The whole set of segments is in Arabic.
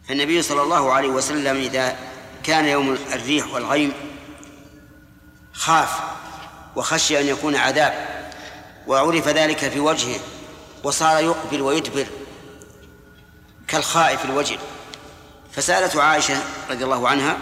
فالنبي صلى الله عليه وسلم إذا كان يوم الريح والغيم خاف وخشي أن يكون عذاب، وعرف ذلك في وجهه، وصار يقبل ويدبر كالخائف الوجل. فسألته عائشة رضي الله عنها: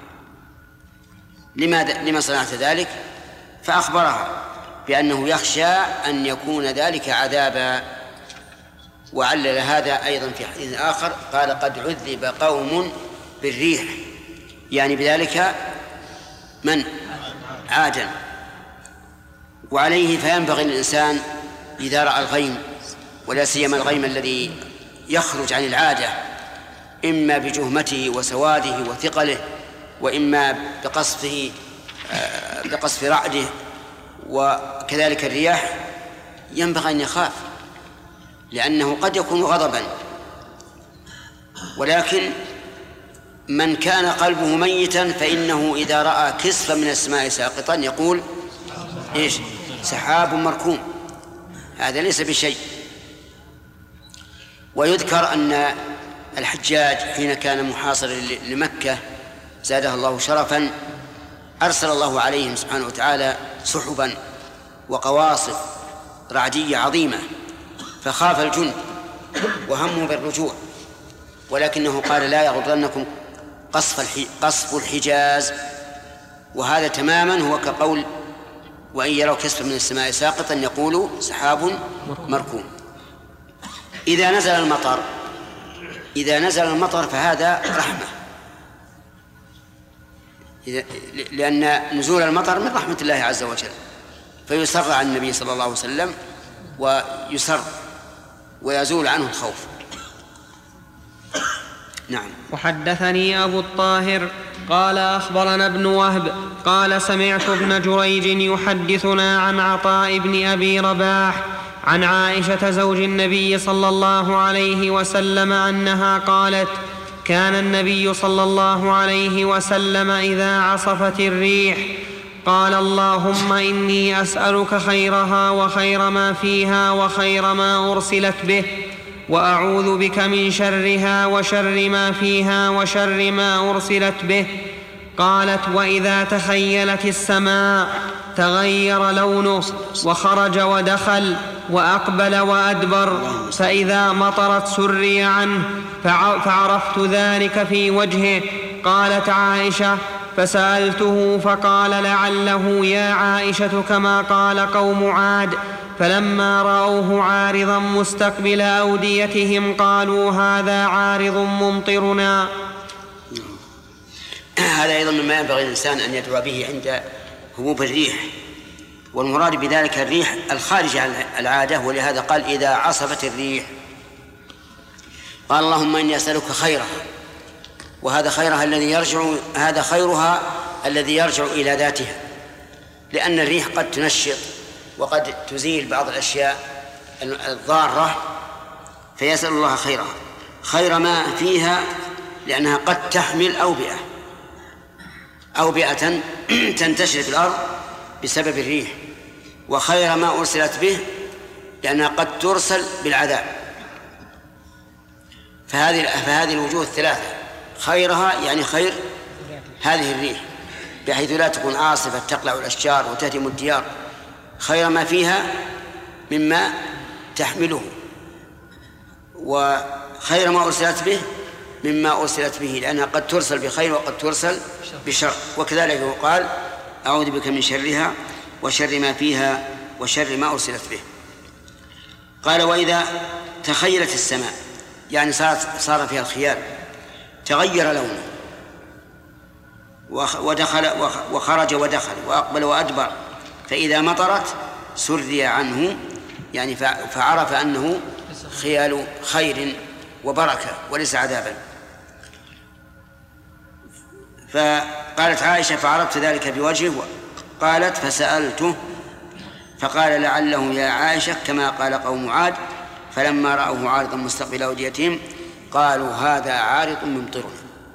لما صنعت ذلك؟ فأخبرها بأنه يخشى أن يكون ذلك عذابا. وعلل هذا أيضا في حديث آخر قال: قد عذب قوم بالريح، يعني بذلك من عادا. وعليه فينبغي للإنسان إذا رأى الغيم، ولا سيما الغيم الذي يخرج عن العادة، إما بجهمته وسواده وثقله، وإما بقصف رعده، وكذلك الرياح، ينبغي أن يخاف، لأنه قد يكون غضبا. ولكن من كان قلبه ميتا فإنه إذا رأى كسفا من السماء ساقطا يقول: إيش؟ سحاب مركوم. هذا ليس بشيء. ويذكر أن الحجاج حين كان محاصرا لمكة زادها الله شرفا أرسل الله عليهم سبحانه وتعالى سحبا وقواصف رعدية عظيمة، فخاف الجند وهموا بالرجوع، ولكنه قال: لا يغرنكم قصف الحجاز. وهذا تماما هو كقول: وإن يروا كسفا من السماء ساقطا يقولوا سحاب مركوم. إذا نزل المطر فهذا رحمة، لأن نزول المطر من رحمة الله عز وجل، فيسر عن النبي صلى الله عليه وسلم ويسر ويزول عنه الخوف. نعم. وحدثني أبو الطاهر قال أخبرنا ابن وهب قال سمعت ابن جريج يحدثنا عن عطاء بن أبي رباح عن عائشة زوج النبي صلى الله عليه وسلم أنها قالت: كان النبي صلى الله عليه وسلم إذا عصفت الريح قال: اللهم إني أسألك خيرها وخير ما فيها وخير ما أرسلت به، وأعوذ بك من شرها وشر ما فيها وشر ما أرسلت به. قالت: وإذا تخيلت السماء تغير لونه وخرج ودخل وأقبل وأدبر، فإذا مطرت سري عنه، فعرفت ذلك في وجهه. قالت عائشة: فسألته فقال: لعله يا عائشة كما قال قوم عاد، فلما رأوه عارضا مستقبل أوديتهم قالوا: هذا عارض ممطرنا. هذا أيضا مما ينبغي الإنسان أن يدعو به عند هبوب الريح، والمراد بذلك الريح الخارج عن العادة. ولهذا قال: إذا عصفت الريح. قال: اللهم إني أسألك خيرها، وهذا خيرها الذي يرجع إلى ذاتها، لأن الريح قد تنشط وقد تزيل بعض الأشياء الضارة، فيسأل الله خيرها، خير ما فيها، لأنها قد تحمل أوبئة تنتشر في الأرض بسبب الريح، وخير ما أرسلت به، لأنها قد ترسل بالعذاب. فهذه الوجوه الثلاثة خيرها يعني خير هذه الريح، بحيث لا تكون عاصفة تقلع الأشجار وتهدم الديار، خير ما فيها مما تحمله، وخير ما أرسلت به مما أرسلت به، لأنها قد ترسل بخير وقد ترسل بشر. وكذلك يقال: أعوذ بك من شرها وشر ما فيها وشر ما أرسلت به. قال: وإذا تخيلت السماء، يعني صار فيها الخيال، تغير لونه وخرج ودخل وأقبل وأدبر، فإذا مطرت سري عنه، يعني فعرف أنه خيال خير وبركة وليس عذابا. فقالت عائشة: فعرفت ذلك بوجهه. قالت: فسألته فقال: لعله يا عائشة كما قال قوم عاد، فلما رأوه عارضا مستقبل أوديتهم قالوا: هذا عارض ممطرنا.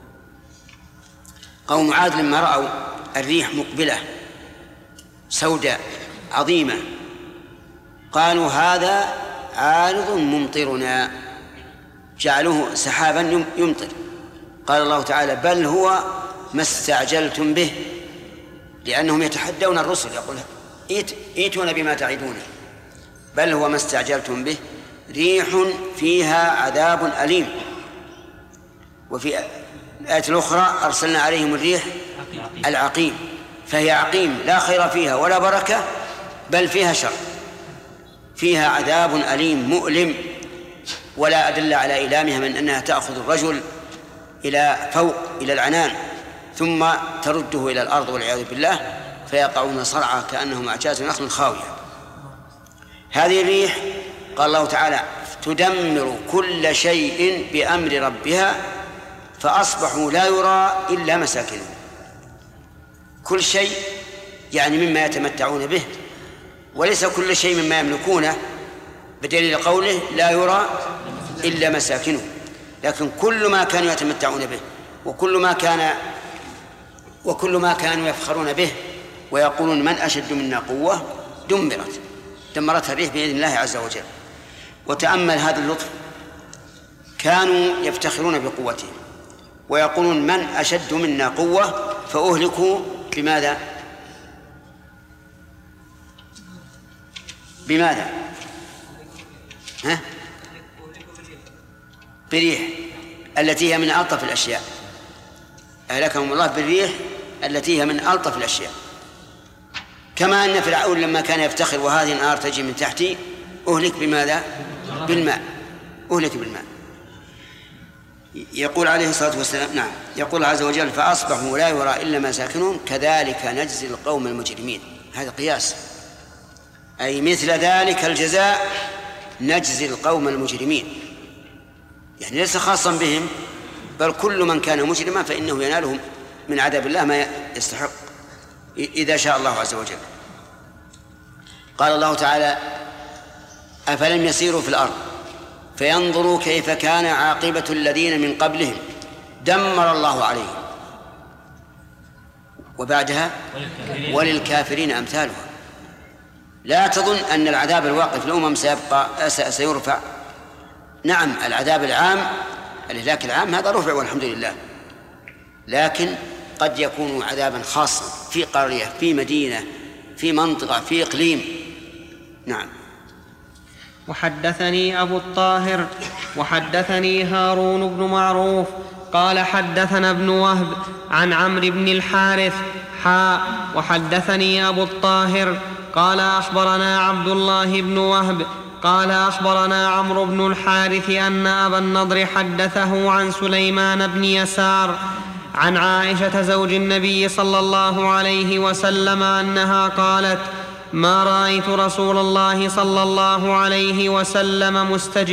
قوم عاد لما رأوا الريح مقبلة سوداء عظيمة قالوا: هذا عارض ممطرنا، جعلوه سحابا يمطر قال الله تعالى بل هو ما استعجلتم به، لأنهم يتحدون الرسل يقول ائتون بما تعدون. بل هو ما استعجلتم به ريح فيها عذاب أليم. وفي الآية الأخرى أرسلنا عليهم الريح العقيم، فهي عقيم لا خير فيها ولا بركة، بل فيها شر، فيها عذاب أليم مؤلم. ولا أدل على إيلامها من أنها تأخذ الرجل إلى فوق إلى العنان ثم ترده إلى الأرض والعياذ بالله فيقعون صرعى كأنهم أعجاز نخل خاوية. هذه الريح قال الله تعالى تدمر كل شيء بأمر ربها فأصبحوا لا يرى إلا مساكنهم. كل شيء يعني مما يتمتعون به، وليس كل شيء مما يملكونه، بدليل قوله لا يرى إلا مساكنهم، لكن كل ما كانوا يتمتعون به وكل ما كانوا يفخرون به ويقولون من أشد منا قوة دمرتها الريح بإذن الله عز وجل. وتأمل هذا اللطف، كانوا يفتخرون بقوتهم ويقولون من أشد منا قوة فأهلكوا بماذا؟ بريح التي هي من ألطف الأشياء. أهلكهم الله بالريح التي هي من ألطف الأشياء. كما أن فرعون لما كان يفتخر وهذه النار تجي من تحتي أهلك بماذا؟ بالماء. يقول عليه الصلاة والسلام نعم، يقول عز وجل فأصبحوا لا يرى إلا مساكنهم كذلك نجزي القوم المجرمين. هذا قياس، أي مثل ذلك الجزاء نجزي القوم المجرمين، يعني ليس خاصا بهم بل كل من كان مجرما فإنه يناله من عذاب الله ما يستحق إذا شاء الله عز وجل. قال الله تعالى أفلم يسيروا في الأرض فينظروا كيف كان عاقبة الذين من قبلهم دمر الله عليهم وبعدها وللكافرين أمثالها. لا تظن أن العذاب الواقع في الأمم سيرفع. نعم العذاب العام الإهلاك العام هذا رفع والحمد لله، لكن قد يكون عذابا خاصا في قرية في مدينة في منطقة في إقليم. نعم. وحدثني أبو الطاهر وحدثني هارون بن معروف قال حدثنا ابن وهب عن عمرو بن الحارث وحدثني أبو الطاهر قال أخبرنا عبد الله بن وهب قال أخبرنا عمرو بن الحارث أن أبا النضر حدثه عن سليمان بن يسار عن عائشة زوج النبي صلى الله عليه وسلم أنها قالت ما رأيت رسول الله صلى الله عليه وسلم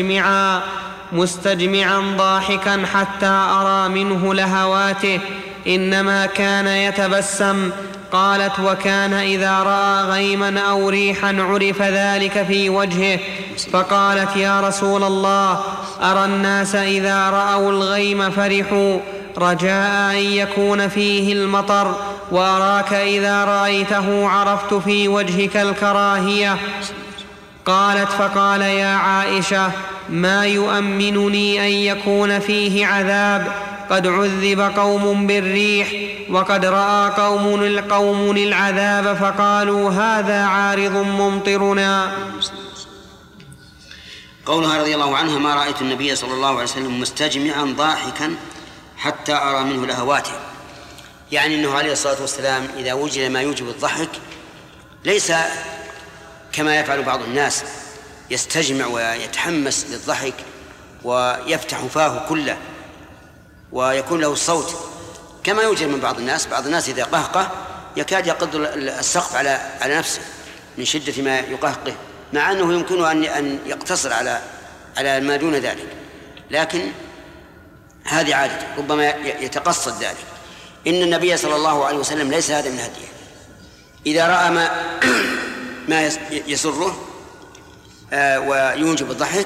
مستجمعا ضاحكا حتى أرى منه لهواته، إنما كان يتبسم. قالت وكان إذا رأى غيما أو ريحا عرف ذلك في وجهه، فقالت يا رسول الله أرى الناس إذا رأوا الغيم فرحوا رجاء أن يكون فيه المطر، وأراك إذا رأيته عرفت في وجهك الكراهية. قالت فقال يا عائشة ما يؤمنني أن يكون فيه عذاب، قد عذب قوم بالريح وقد رأى قوم العذاب فقالوا هذا عارض ممطرنا. قولها رضي الله عنها ما رأيت النبي صلى الله عليه وسلم مستجمعا ضاحكا حتى أرى منه لهواته، يعني أنه عليه الصلاة والسلام إذا وجد ما يوجب الضحك ليس كما يفعل بعض الناس يستجمع ويتحمس للضحك ويفتح فاه كله ويكون له الصوت كما يوجد من بعض الناس إذا قهقه يكاد يقض السقف على نفسه من شدة ما يقهقه، مع أنه يمكنه أن يقتصر على ما دون ذلك، لكن هذه عادة ربما يتقصد ذلك. إن النبي صلى الله عليه وسلم ليس هذا من هديه، إذا رأى ما يسره وينجب الضحك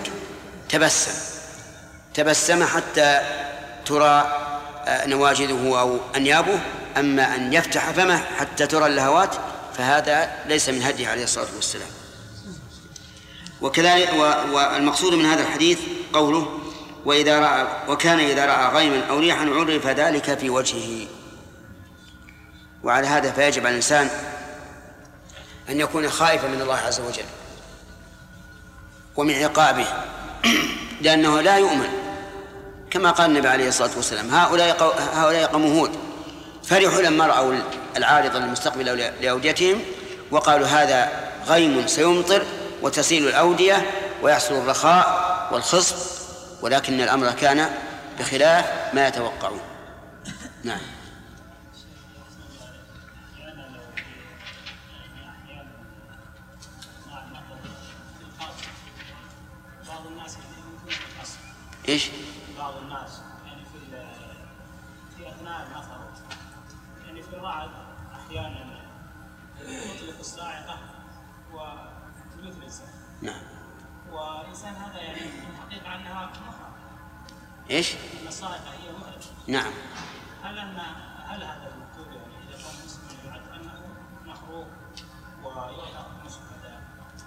تبسم حتى ترى نواجذه أو أنيابه، أما أن يفتح فمه حتى ترى اللهوات فهذا ليس من هديه عليه الصلاة والسلام. وكذلك والمقصود من هذا الحديث قوله وكان إذا رأى غيما أو ريحا عرف ذلك في وجهه. وعلى هذا فيجب على الإنسان أن يكون خائفا من الله عز وجل ومن عقابه، لأنه لا يؤمن، كما قال النبي عليه الصلاة والسلام: هؤلاء قوم هود فرحوا لما رأوا العارض المستقبل لأوديتهم وقالوا هذا غيم سيمطر وتسيل الأودية ويحصل الرخاء والخصب، ولكن الأمر كان بخلاف ما يتوقعون. نعم. إيش؟ بعض الناس يعني في أثناء المطر يعني في الرعد أحيانا يطلق الصاعقة وتموت الإنسان. نعم. والإنسان هذا يعني في الحقيقة أنها مخرج. إيش؟ أن الصاعقة هي مخرج. نعم. هل هذا المكتوب يعني إذا كان مسلم يعد أنه مخروق ويحرق مسلم؟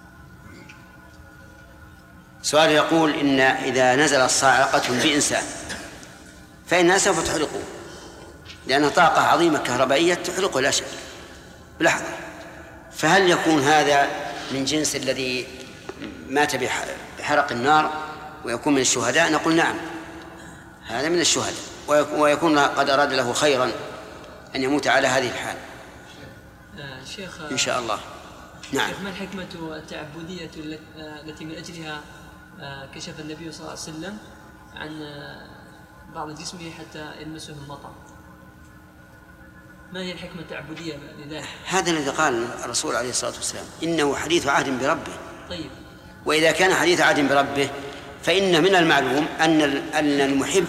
سؤال يقول إن إذا نزلت صاعقة بإنسان فإنها سوف تحرقه، لأن طاقة عظيمة كهربائية تحرقه لا شك بلحظة. فهل يكون هذا من جنس الذي مات بحرق النار ويكون من الشهداء؟ نقول نعم، هذا من الشهداء، ويكون قد أراد له خيرا أن يموت على هذه الحال شيخ إن شاء الله. نعم. ما الحكمة التعبدية التي من أجلها كشف النبي صلى الله عليه وسلم عن بعض جسمه حتى يلمسه المطر؟ ما هي الحكمة التعبدية لذلك؟ هذا الذي قال الرسول عليه الصلاة والسلام: إنه حديث عهد بربه. طيب. وإذا كان حديث عهد بربه فإن من المعلوم أن المحب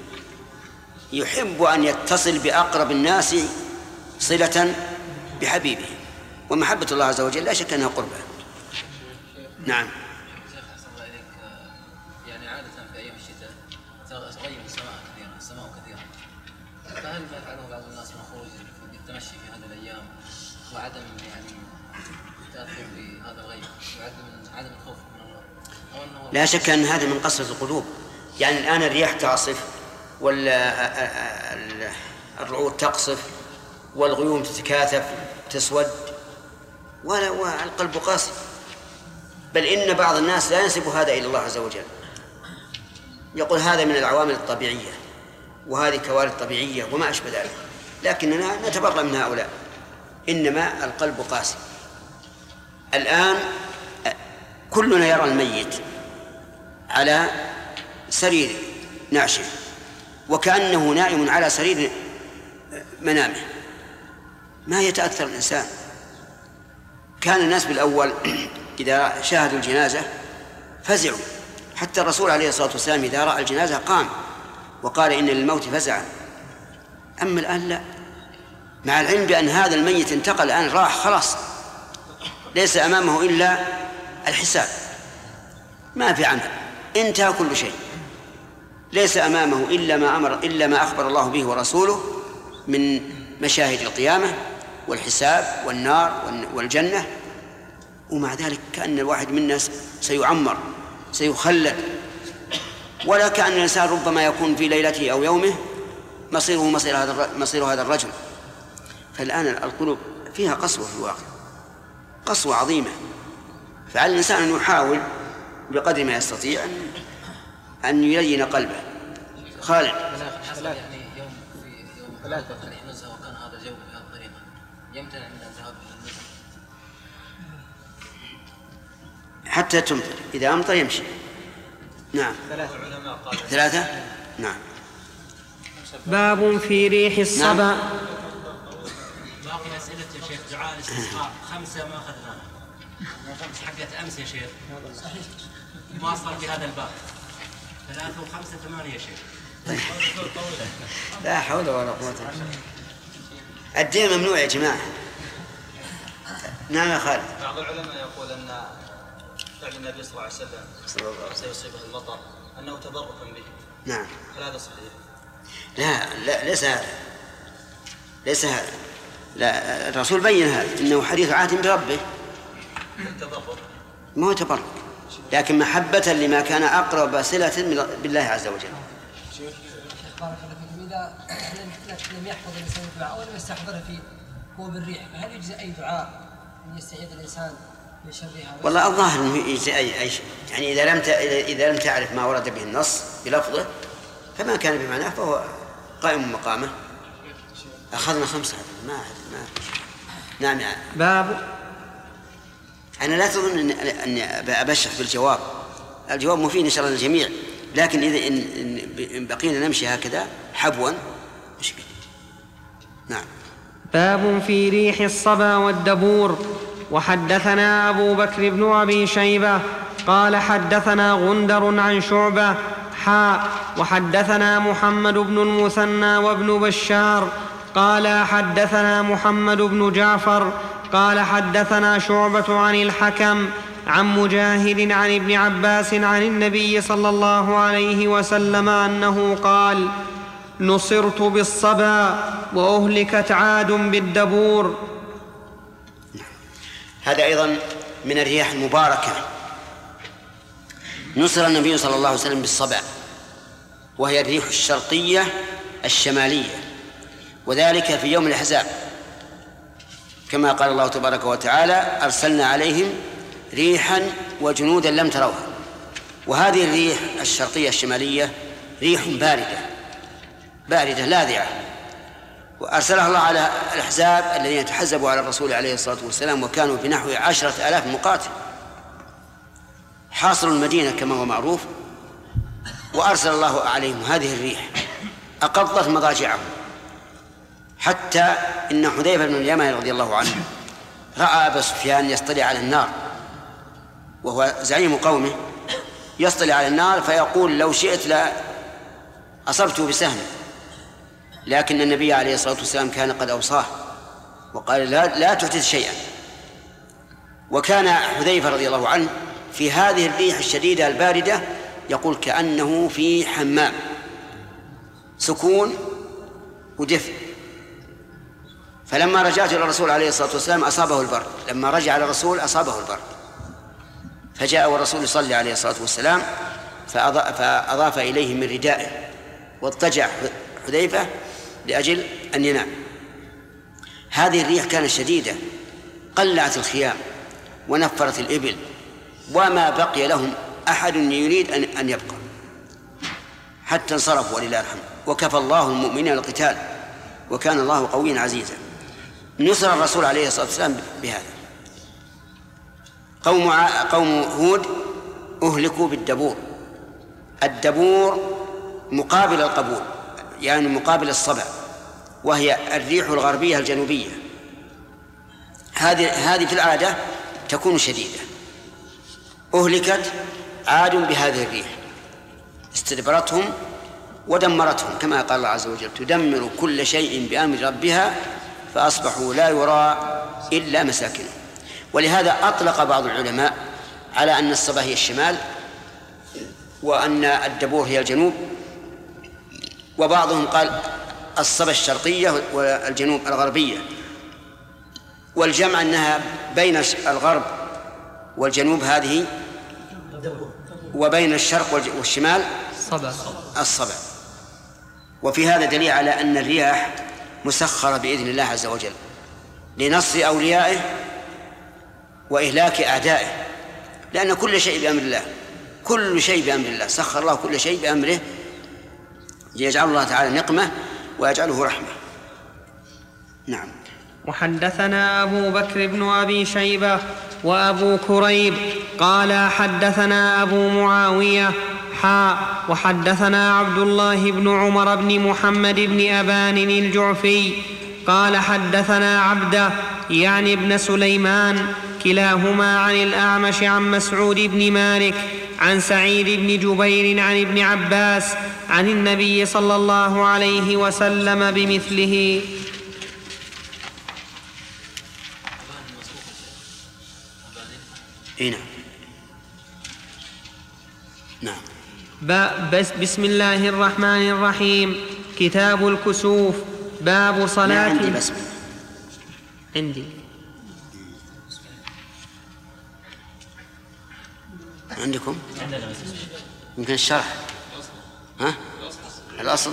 يحب أن يتصل بأقرب الناس صلة بحبيبه، ومحبة الله عز وجل لا شك أنها قربة. نعم. شيخ أحسن الله إليك، يعني عادة في أيام الشتاء تغيم السماء كثيرا، فهل ما يفعله بعض الناس من خروج للتمشي في هذه الأيام وعدم يعني التأثر بهذا الغيم وعدم الخوف من الله؟ لا شك أن هذا من قسوة القلوب. يعني الآن الرياح تعصف والرعود تقصف والغيوم تتكاثف تسود والقلب قاسي، بل إن بعض الناس لا ينسب هذا إلى الله عز وجل، يقول هذا من العوامل الطبيعية وهذه كوارث طبيعية وما أشبه ذلك، لكننا نتبرأ من هؤلاء، إنما القلب قاسي. الآن كلنا يرى الميت على سرير نعشه وكأنه نائم على سرير منامه، ما يتأثر الإنسان. كان الناس بالأول إذا شاهدوا الجنازة فزعوا، حتى الرسول عليه الصلاة والسلام إذا رأى الجنازة قام وقال إن للموت فزعا. أما الآن لا، مع العلم بأن هذا الميت انتقل الآن، راح خلاص، ليس أمامه إلا الحساب، ما في عمل، انتهى كل شيء، ليس أمامه إلا ما أخبر الله به ورسوله من مشاهد القيامة والحساب والنار والجنة. ومع ذلك كأن الواحد منا سيعمر سيخلد، ولا كأن الإنسان ربما يكون في ليلته أو يومه مصير هذا الرجل. فالآن القلوب فيها قسوة في الواقع، قسوة عظيمة، فعلى الإنسان أن يحاول بقدر ما يستطيع أن يلين قلبه. خالد. يعني يوم نزهة وكان هذا الجو بهذه الطريقة يمتنع من الذهاب إلى النزهة حتى تمطر، إذا أمطر يمشي. نعم. ثلاثة. نعم. باب في ريح الصبا. باقي أسئلة يا شيخ. دعاء الاستسقاء 5 ما أخذناها، 5 حقت أمس يا شيخ، ما صار بهذا الباب. 3 و5 8 يا شيخ. لا حول ولا قوة إلا بالله. الدين ممنوع يا جماعة. نعم يا خالد. بعض العلماء يقول أن فعل النبي صلى الله عليه وسلم سيصيبه المطر أنه تبركا به. نعم. هل هذا صحيح؟ لا ليس هذا. لا، الرسول بين هذا إنه حديث عهد بربه. التبرك ما هو تبرك. لكن محبة لما كان أقرب صلة بالله عز وجل. شيخ بارك الله فيكم، إذا لم يحفظ الإنسان الدعاء ولم يستحضره فيه هو بالريح، فهل يجزي أي دعاء أن يستعيذ الإنسان من شرها؟ والله الظاهر أنه يجزي أي شيء، يعني إذا لم تعرف ما ورد به النص بلفظه فما كان بمعناه فهو قائم مقامه. أخذنا 5 ما نعم. باب. أنا لا تظن أن أبشر بالجواب، الجواب مفيد إن شاء الله للجميع، لكن إذا إن بقينا نمشي هكذا حبوا مشكلة. نعم. باب في ريح الصبا والدبور. وحدثنا أبو بكر بن أبي شيبة قال حدثنا غندر عن شعبة وحدثنا محمد بن المثنى وابن بشار قال حدثنا محمد بن جعفر قال حدثنا شعبة عن الحكم عن مجاهد عن ابن عباس عن النبي صلى الله عليه وسلم أنه قال: نصرت بالصبا وأهلكت عاد بالدبور. هذا أيضا من الرياح المباركة. نصر النبي صلى الله عليه وسلم بالصبا، وهي الريح الشرقية الشمالية، وذلك في يوم الأحزاب، كما قال الله تبارك وتعالى: أرسلنا عليهم ريحا وجنودا لم تروها. وهذه الريح الشرقية الشمالية ريح باردة لاذعة، وأرسلها الله على الأحزاب الذين تحزبوا على الرسول عليه الصلاة والسلام، وكانوا بنحو 10,000 مقاتل حاصروا المدينة كما هو معروف، وأرسل الله عليهم هذه الريح أقضت مضاجعهم، حتى إن حذيفة بن اليمان رضي الله عنه رأى أبا سفيان يصطلع على النار، وهو زعيم قومه، يصطلع على النار فيقول: لو شئت لا أصبته بسهم، لكن النبي عليه الصلاة والسلام كان قد أوصاه وقال: لا تحدث شيئا. وكان حذيفة رضي الله عنه في هذه الريح الشديدة الباردة يقول كأنه في حمام، سكون ودفء. فلما رجعت إلى الرسول عليه الصلاة والسلام أصابه البرد، لما رجع إلى الرسول أصابه البرد، فجاء والرسول يصلي عليه الصلاة والسلام فأضاف إليه من ردائه، واضطجع حذيفة لأجل أن ينام. هذه الريح كانت شديدة، قلعت الخيام ونفرت الإبل، وما بقي لهم أحد يريد أن يبقى حتى انصرفوا ولله الحمد، وكفى الله المؤمنين القتال وكان الله قويا عزيزا. نصر الرسول عليه الصلاة والسلام بهذا. قوم هود أهلكوا بالدبور. الدبور مقابل القبول، يعني مقابل الصبا، وهي الريح الغربية الجنوبية. هذه في العادة تكون شديدة. أهلكت عاد بهذه الريح، استدبرتهم ودمرتهم، كما قال الله عز وجل: تدمر كل شيء بأمر ربها فأصبحوا لا يرى إلا مساكنهم. ولهذا أطلق بعض العلماء على أن الصبا هي الشمال وأن الدبور هي الجنوب، وبعضهم قال الصبا الشرقية والجنوب الغربية، والجمع أنها بين الغرب والجنوب هذه، وبين الشرق والشمال الصبا. وفي هذا دليل على أن الرياح مسخرة بإذن الله عز وجل لنصر أوليائه وإهلاك أعدائه، لأن كل شيء بأمر الله، كل شيء بأمر الله، سخر الله كل شيء بأمره، يجعل الله تعالى نقمة ويجعله رحمة. نعم. وحدثنا أبو بكر بن أبي شيبة وأبو كريب قال حدثنا أبو معاوية وحدثنا عبد الله بن عمر بن محمد بن أبان الجعفي قال حدثنا عبده يعني ابن سليمان كلاهما عن الأعمش عن مسعود بن مالك عن سعيد بن جبير عن ابن عباس عن النبي صلى الله عليه وسلم بمثله. بسم الله الرحمن الرحيم. كتاب الكسوف. باب صلاة. عندي عندكم يمكن الشرح. ها الأصل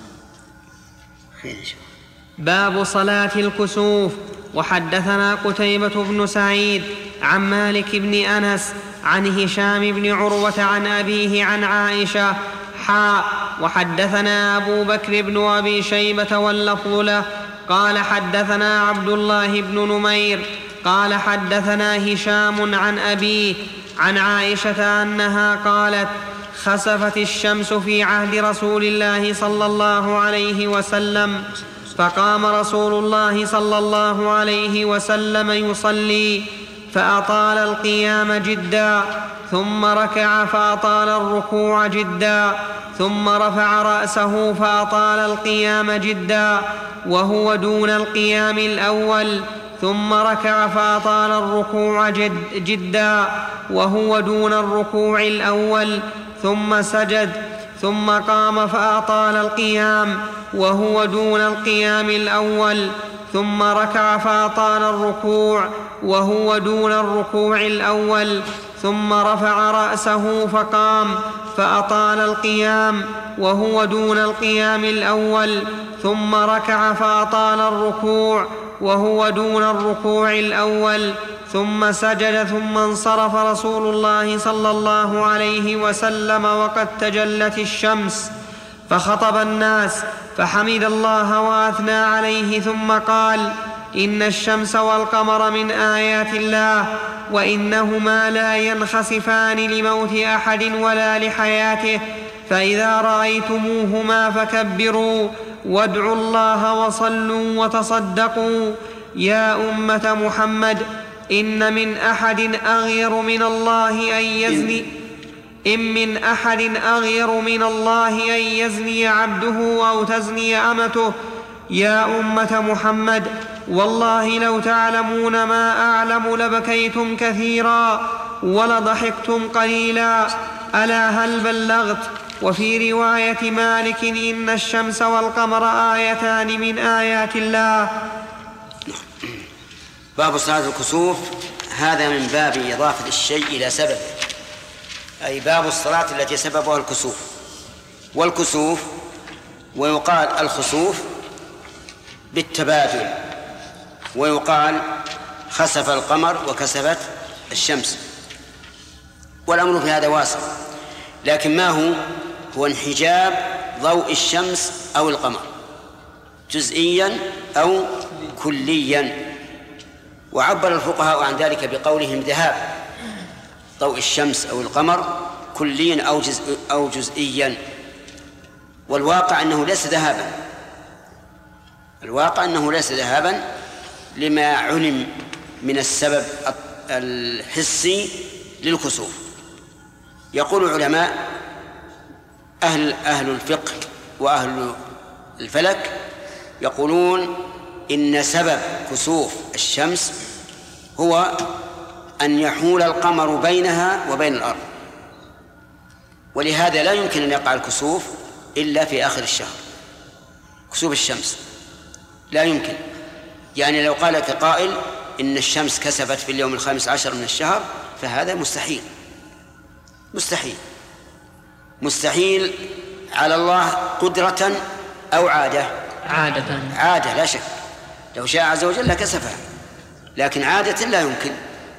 خير. باب صلاة الكسوف. وحدثنا قتيبة بن سعيد عن مالك بن أنس عن هشام بن عروة عن أبيه عن عائشة وحدثنا أبو بكر بن أبي شيبة واللفظ له قال حدثنا عبد الله بن نمير قال حدثنا هشام عن أبيه عن عائشة أنها قالت خسفت الشمس في عهد رسول الله صلى الله عليه وسلم فقام رسول الله صلى الله عليه وسلم يصلي فأطال القيام جدا ثم ركع فأطال الركوع جدا ثم رفع رأسه فأطال القيام جدا وهو دون القيام الأول ثم ركع فأطال الركوع جدا وهو دون الركوع الأول ثم سجد ثم قام فأطال القيام وهو دون القيام الأول ثم ركع فأطال الركوع وهو دون الركوع الأول ثم رفع رأسه فقام فأطال القيام وهو دون القيام الأول ثم ركع فأطال الركوع وهو دون الركوع الأول ثم سجد ثم انصرف رسول الله صلى الله عليه وسلم وقد تجلت الشمس فخطب الناس فحمد الله وأثنى عليه ثم قال إن الشمس والقمر من آيات الله وإنهما لا ينخسفان لموت أحد ولا لحياته فإذا رأيتموهما فكبروا وادعوا الله وصلوا وتصدقوا يا أمة محمد إن من أحد أغير من الله أن يزني عبده أو تزني أمته يا أمة محمد والله لو تعلمون ما أعلم لبكيتم كثيرا ولضحكتم قليلا ألا هل بلغت؟ وفي رواية مالك إن الشمس والقمر آيتان من آيات الله. باب صلاة الكسوف. هذا من باب إضافة الشيء إلى سبب، أي باب الصلاة التي سببها الكسوف. والكسوف ويقال الخسوف بالتبادل، ويقال خسف القمر وكسفت الشمس، والأمر في هذا واسع. لكن ما هو انحجاب ضوء الشمس أو القمر جزئيا أو كليا. وعبر الفقهاء عن ذلك بقولهم ذهاب ضوء الشمس أو القمر كليا أو جزئيا. والواقع أنه ليس ذهابا، الواقع أنه ليس ذهابا لما علم من السبب الحسي للكسوف. يقول العلماء أهل الفقه وأهل الفلك يقولون إن سبب كسوف الشمس هو أن يحول القمر بينها وبين الأرض، ولهذا لا يمكن أن يقع الكسوف إلا في آخر الشهر. كسوف الشمس لا يمكن، يعني لو قال لك قائل إن الشمس كسفت في اليوم 15 من الشهر فهذا مستحيل، مستحيل على الله قدرة أو عادة لا شك. لو شاء عز وجل لكسفها، لكن عادة لا يمكن.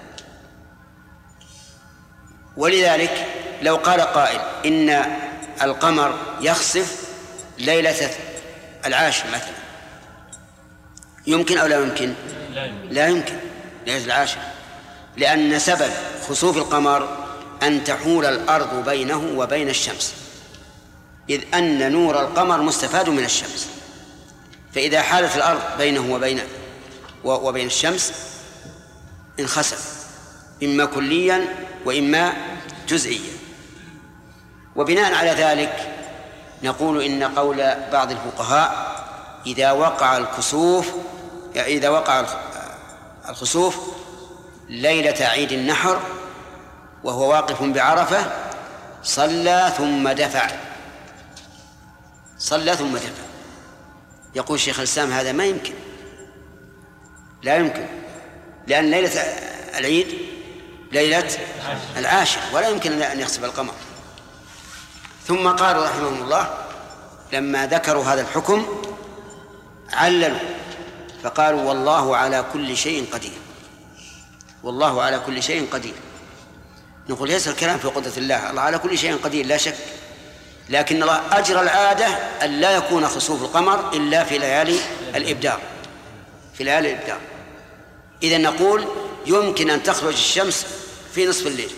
ولذلك لو قال قائل إن القمر يخسف ليلة 10 مثلا، يمكن أو لا يمكن؟ لا يمكن ليلة 10، لأن سبب خسوف القمر أن تحول الأرض بينه وبين الشمس، إذ أن نور القمر مستفاد من الشمس، فإذا حالت الأرض بينه وبين الشمس انخسف إما كليا وإما جزئيا. وبناء على ذلك نقول إن قول بعض الفقهاء إذا وقع الخسوف ليلة عيد النحر وهو واقف بعرفة صلى ثم دفع. يقول الشيخ الإسلام هذا ما يمكن، لا يمكن، لأن ليلة العيد ليلة العاشر، ولا يمكن أن يخسف القمر. ثم قالوا رحمهم الله لما ذكروا هذا الحكم عللوا فقالوا والله على كل شيء قدير، والله على كل شيء قدير. نقول ليس الكلام في قدرة الله، الله على كل شيء قدير لا شك، لكن الله أجرى العادة أن لا يكون خسوف القمر إلا في ليالي الإبدار، في ليالي الإبدار. إذن نقول يمكن أن تخرج الشمس في نصف الليل،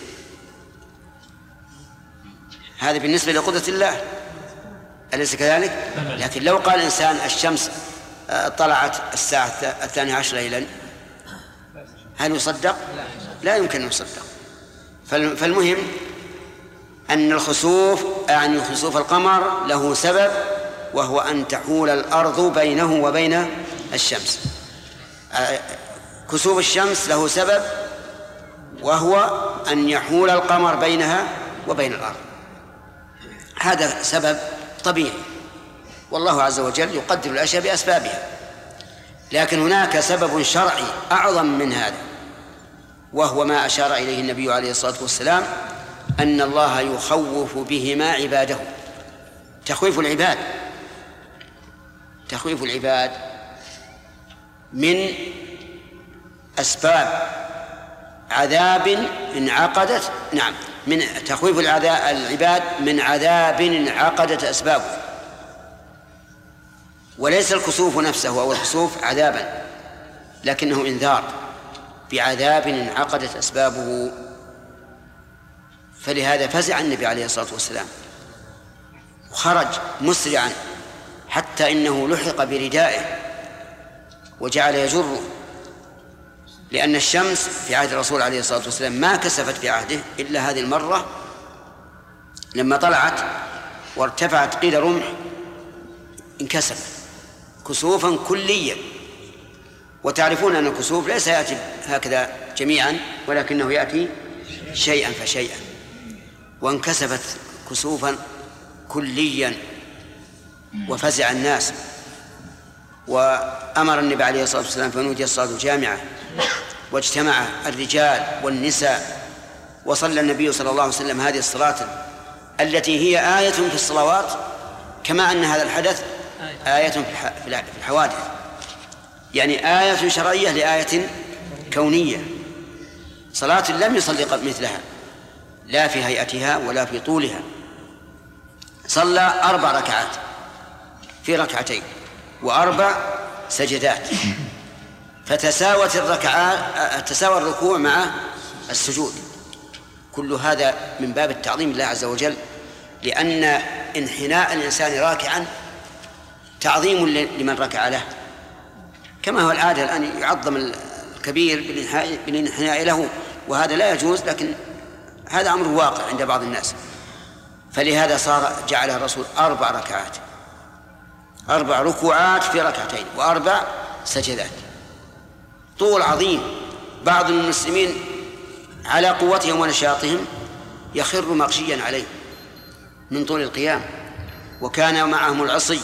هذا بالنسبة لقدرة الله، أليس كذلك؟ لكن لو قال إنسان الشمس طلعت الساعة 12 ليلا هل يصدق؟ لا يمكن أن يصدق. فالمهم أن الخسوف يعني خسوف القمر له سبب، وهو أن تحول الأرض بينه وبين الشمس. كسوف الشمس له سبب، وهو أن يحول القمر بينها وبين الأرض. هذا سبب طبيعي، والله عز وجل يقدر الأشياء بأسبابها. لكن هناك سبب شرعي أعظم من هذا، وهو ما أشار إليه النبي عليه الصلاة والسلام، أن الله يخوف بهما عباده. تخويف العباد، تخويف العباد من أسباب عذاب انعقدت، نعم، من تخويف العباد من عذاب انعقدت أسبابه، وليس الكسوف نفسه أو الخسوف عذابا، لكنه إنذار بعذاب انعقدت أسبابه. فلهذا فزع النبي عليه الصلاة والسلام وخرج مسرعا حتى إنه لحق بردائه وجعل يجره، لأن الشمس في عهد الرسول عليه الصلاة والسلام ما كسفت في عهده إلا هذه المرة لما طلعت وارتفعت قيل رمح انكسفت كسوفا كليا. وتعرفون أن الكسوف ليس يأتي هكذا جميعا، ولكنه يأتي شيئا فشيئا، وانكسفت كسوفا كليا وفزع الناس. وأمر النبي عليه الصلاة والسلام فنودي الصلاة جامعة، واجتمع الرجال والنساء، وصلى النبي صلى الله عليه وسلم هذه الصلاة التي هي آية في الصلوات، كما أن هذا الحدث آية في الحوادث، يعني آية شرعية لآية كونية. صلاة لم يصلي مثلها لا في هيئتها ولا في طولها. صلى 4 ركعات في ركعتين و4 سجدات، فتساوت الركعات، تساوى الركوع مع السجود. كل هذا من باب التعظيم لله عز وجل، لأن انحناء الإنسان راكعا تعظيم لمن ركع له، كما هو العادة الآن يعظم الكبير بالانحناء له، وهذا لا يجوز، لكن هذا أمر واقع عند بعض الناس. فلهذا جعل الرسول 4 ركعات، 4 ركوعات في ركعتين و4 سجدات، طول عظيم. بعض المسلمين على قوتهم ونشاطهم يخر مغشيا عليه من طول القيام، وكان معهم العصي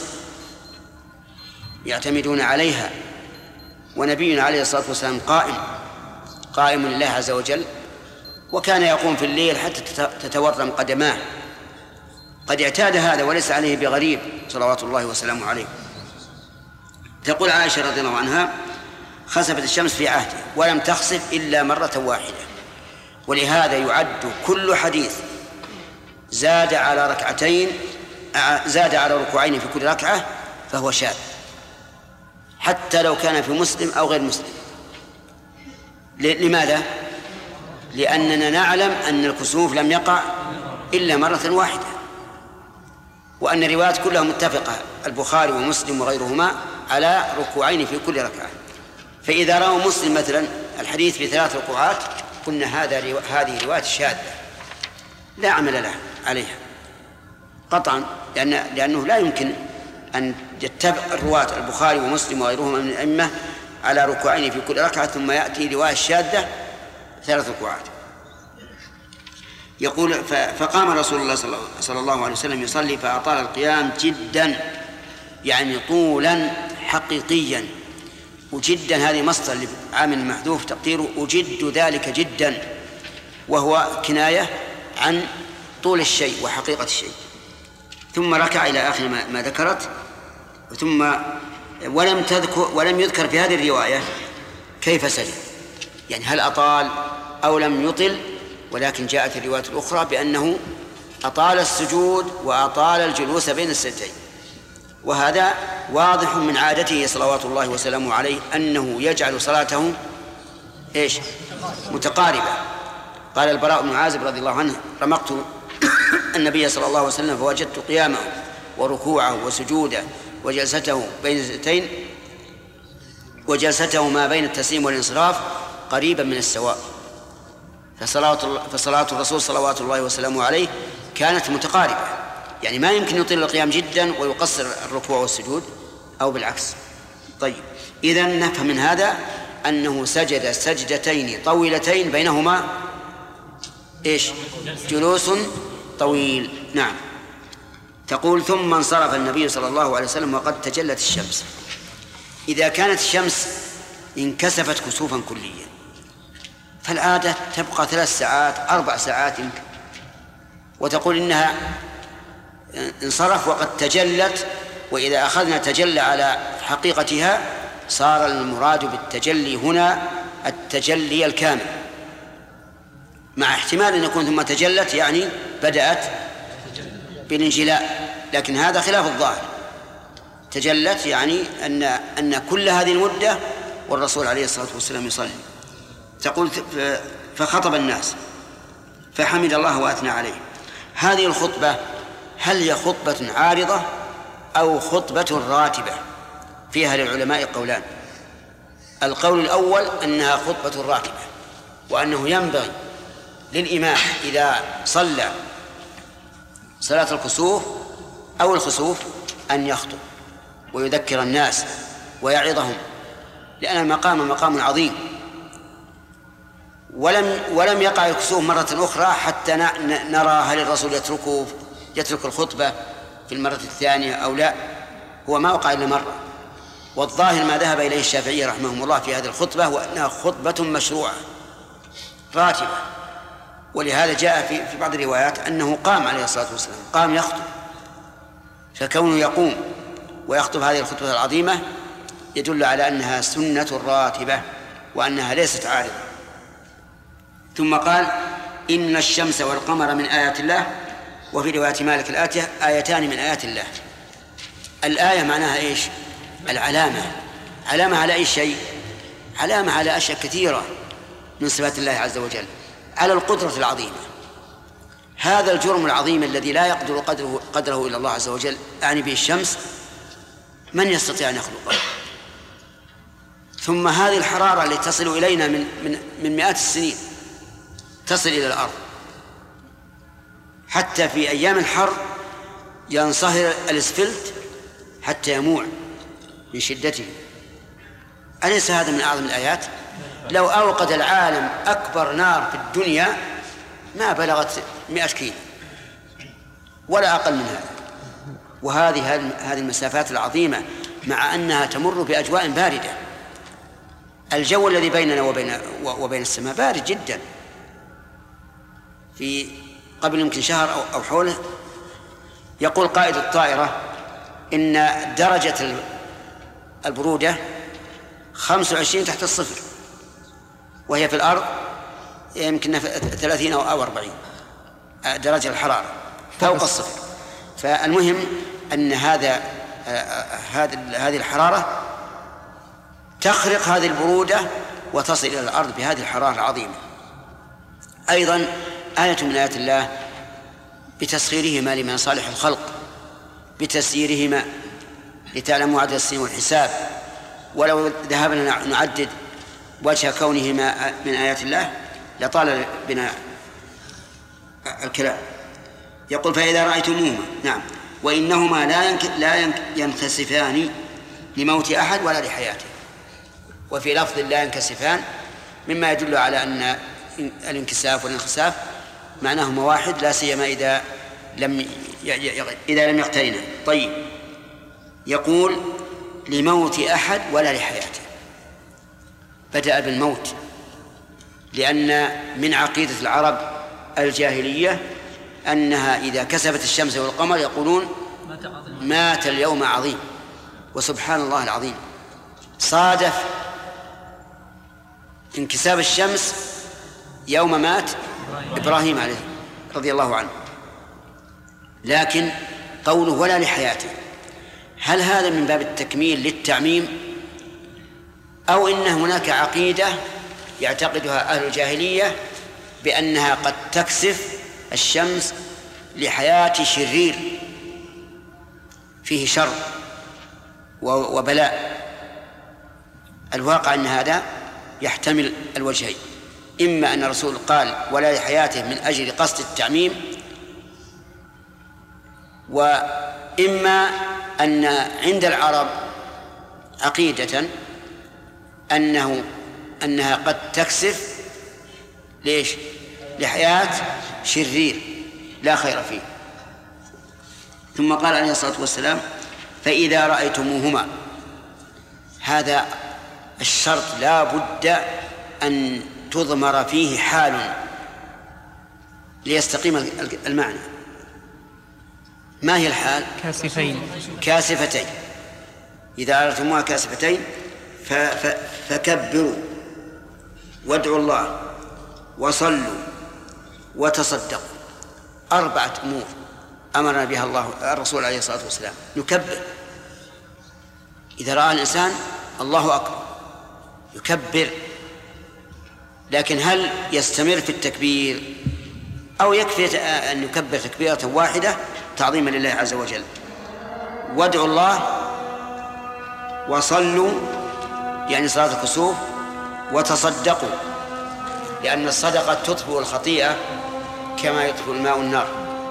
يعتمدون عليها، ونبينا عليه الصلاة والسلام قائم لله عز وجل، وكان يقوم في الليل حتى تتورم قدماه. قد اعتاد هذا وليس عليه بغريب صلوات الله وسلامه عليه. تقول عائشة رضي الله عنها: خسفت الشمس في عهده ولم تخسف إلا مرة واحدة. ولهذا يعد كل حديث زاد على ركوعين في كل ركعة فهو شاذ، حتى لو كان في مسلم أو غير مسلم. لماذا؟ لأننا نعلم أن الكسوف لم يقع إلا مرة واحدة، وأن الروايات كلها متفقة، البخاري ومسلم وغيرهما، على ركوعين في كل ركعة. فإذا رأوا مسلم مثلا الحديث في 3 ركوعات قلنا هذه رواية شاذة لا عمل له عليها قطعا، لأنه لا يمكن أن يتبع الرواة البخاري ومسلم وغيرهما من الأئمة على ركوعين في كل ركعة ثم يأتي رواية شاذة 3 ركوعات. يقول: فقام رسول الله صلى الله عليه وسلم يصلي فأطال القيام جدا، يعني طولا حقيقيا. وجدا هذه مصدر عامل محذوف تقديره أجد ذلك جدا، وهو كناية عن طول الشيء وحقيقة الشيء. ثم ركع إلى آخر ما ذكرت. ثم ولم يذكر في هذه الرواية كيف سجد، يعني هل أطال أو لم يطل، ولكن جاءت الرواية الأخرى بأنه أطال السجود وأطال الجلوس بين السجدين. وهذا واضح من عادته صلوات الله وسلامه عليه أنه يجعل صلاته متقاربة. قال البراء بن عازب رضي الله عنه: رمقت النبي صلى الله عليه وسلم فوجدت قيامه وركوعه وسجوده وجلسته بين السجدتين وجلسته ما بين التسليم والانصراف قريبا من السواء. فصلاة الرسول صلوات الله وسلامه عليه كانت متقاربة، يعني ما يمكن يطيل القيام جدا ويقصر الركوع والسجود أو بالعكس. طيب، إذن نفهم من هذا أنه سجد سجدتين طويلتين بينهما جلوس طويل. نعم. تقول: ثم انصرف النبي صلى الله عليه وسلم وقد تجلت الشمس. إذا كانت الشمس انكسفت كسوفا كليا فالعادة تبقى 3 ساعات 4 ساعات يمكن، وتقول إنها انصرف وقد تجلت. وإذا أخذنا تجلى على حقيقتها صار المراد بالتجلي هنا التجلي الكامل، مع احتمال أن يكون ثم تجلت يعني بدأت بالانجلاء، لكن هذا خلاف الظاهر. تجلت يعني أن كل هذه المدة والرسول عليه الصلاة والسلام يصلي. تقول: فخطب الناس فحمد الله وأثنى عليه. هذه الخطبة هل هي خطبة عارضة أو خطبة راتبة؟ فيها للعلماء قولان. القول الأول أنها خطبة راتبة، وأنه ينبغي للإمام إذا صلى صلاة الكسوف أو الخسوف أن يخطب ويذكر الناس ويعظهم، لأن المقام مقام عظيم. ولم يقع الكسوف مرة أخرى حتى نرى هل الرسول يترك الخطبة في المرة الثانية أو لا. هو ما وقع إلا مرة، والظاهر ما ذهب إليه الشافعي رحمه الله في هذه الخطبة هو أنها خطبة مشروعة راتبة. ولهذا جاء في بعض الروايات أنه قام عليه الصلاة والسلام، قام يخطب. فكونه يقوم ويخطب هذه الخطبة العظيمة يدل على أنها سنة راتبة وأنها ليست عارضة. ثم قال: إن الشمس والقمر من آيات الله. وفي رواية مالك الآتية: آيتان من آيات الله. الآية معناها إيش؟ العلامة. علامة على أي شيء؟ علامة على أشياء كثيرة من صفات الله عز وجل، على القدرة العظيمة. هذا الجرم العظيم الذي لا يقدر قدره إلا الله عز وجل، أعني به الشمس، من يستطيع أن يخلقه؟ ثم هذه الحرارة التي تصل إلينا من مئات السنين تصل إلى الأرض، حتى في أيام الحر ينصهر الإسفلت حتى يموع من شدته. أليس هذا من أعظم الآيات؟ لو أوقد العالم أكبر نار في الدنيا ما بلغت 100 كيلو ولا أقل من هذا. وهذه المسافات العظيمة مع أنها تمر بأجواء باردة. الجو الذي بيننا وبين السماء بارد جدا. في قبل يمكن شهر أو حوله يقول قائد الطائرة إن درجة البرودة 25 تحت الصفر، وهي في الأرض يمكن 30 أو 40 درجة الحرارة فوق الصفر. فالمهم أن هذه الحرارة تخرق هذه البرودة وتصل إلى الأرض بهذه الحرارة العظيمة. أيضا آية من آيات الله بتسخيرهما لمن صالح الخلق، بتسييرهما لتعلموا عدد السنين والحساب. ولو ذهبنا نعدد وجه كونهما من آيات الله لطال بنا الكلام. يقول: فإذا رأيتموهما. نعم. وإنهما لا ينكسفان لموت أحد ولا لحياته. وفي لفظ لا ينكسفان مما يدل على أن الانكساف والانخساف معناهما واحد، لا سيما إذا لم يقترنا. طيب، يقول: لموت أحد ولا لحياته. بدأ بالموت لأن من عقيدة العرب الجاهلية أنها إذا كسفت الشمس والقمر يقولون مات اليوم عظيم. وسبحان الله العظيم، صادف انكساف الشمس يوم مات إبراهيم عليه رضي الله عنه، لكن قوله ولا لحياته، هل هذا من باب التكميل للتعميم، أو إن هناك عقيدة يعتقدها أهل الجاهلية بأنها قد تكسف الشمس لحياة شرير فيه شر وبلاء؟ الواقع أن هذا يحتمل الوجهين، إما أن الرسول قال ولا لحياته من أجل قصد التعميم، وإما أن عند العرب عقيدة أنها قد تكسف ليش؟ لحياة شرير لا خير فيه. ثم قال عليه الصلاة والسلام فإذا رأيتموهما، هذا الشرط لا بد أن تضمر فيه حال ليستقيم المعنى. ما هي الحال؟ كاسفتين. إذا رأيتموها كاسفتين فكبروا وادعوا الله وصلوا وتصدقوا. 4 أمور أمرنا بها الرسول عليه الصلاة والسلام. نكبر إذا رأى الإنسان الله أكبر يكبر، لكن هل يستمر في التكبير أو يكفي أن يكبر تكبيرة واحدة تعظيما لله عز وجل؟ وادعوا الله وصلوا يعني صلاة الكسوف، وتصدقوا لأن الصدقة تطفئ الخطيئة كما يطفئ الماء النار.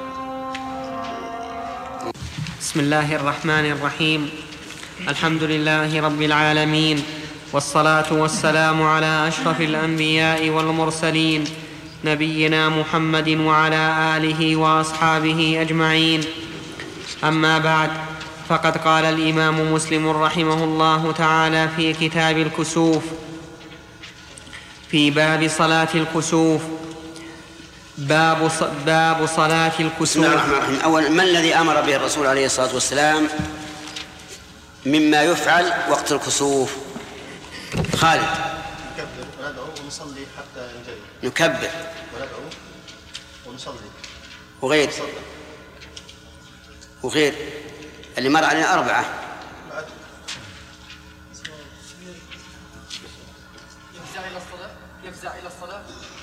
بسم الله الرحمن الرحيم. الحمد لله رب العالمين، والصلاة والسلام على أشرف الأنبياء والمرسلين نبينا محمد وعلى آله وأصحابه أجمعين. أما بعد، فقد قال الإمام مسلم رحمه الله تعالى في كتاب الكسوف في باب صلاة الكسوف: باب صلاة الكسوف. بسم الله الرحمن الرحيم. أولا، ما الذي أمر به الرسول عليه الصلاة والسلام مما يفعل وقت الكسوف؟ خالد. نكبر وندعو ونصلي حتى ينجلي. نكبر وندعو ونصلي. وغير اللي مر علينا 4. يفزع إلى الصلاة.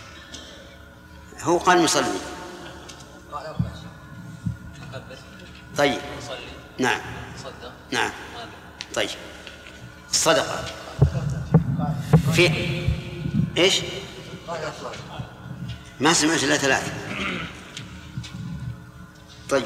هو قال نصلي. طيب. نعم. نعم. طيب. الصدقة في إيش؟ ما سمعت إلا 3. طيب.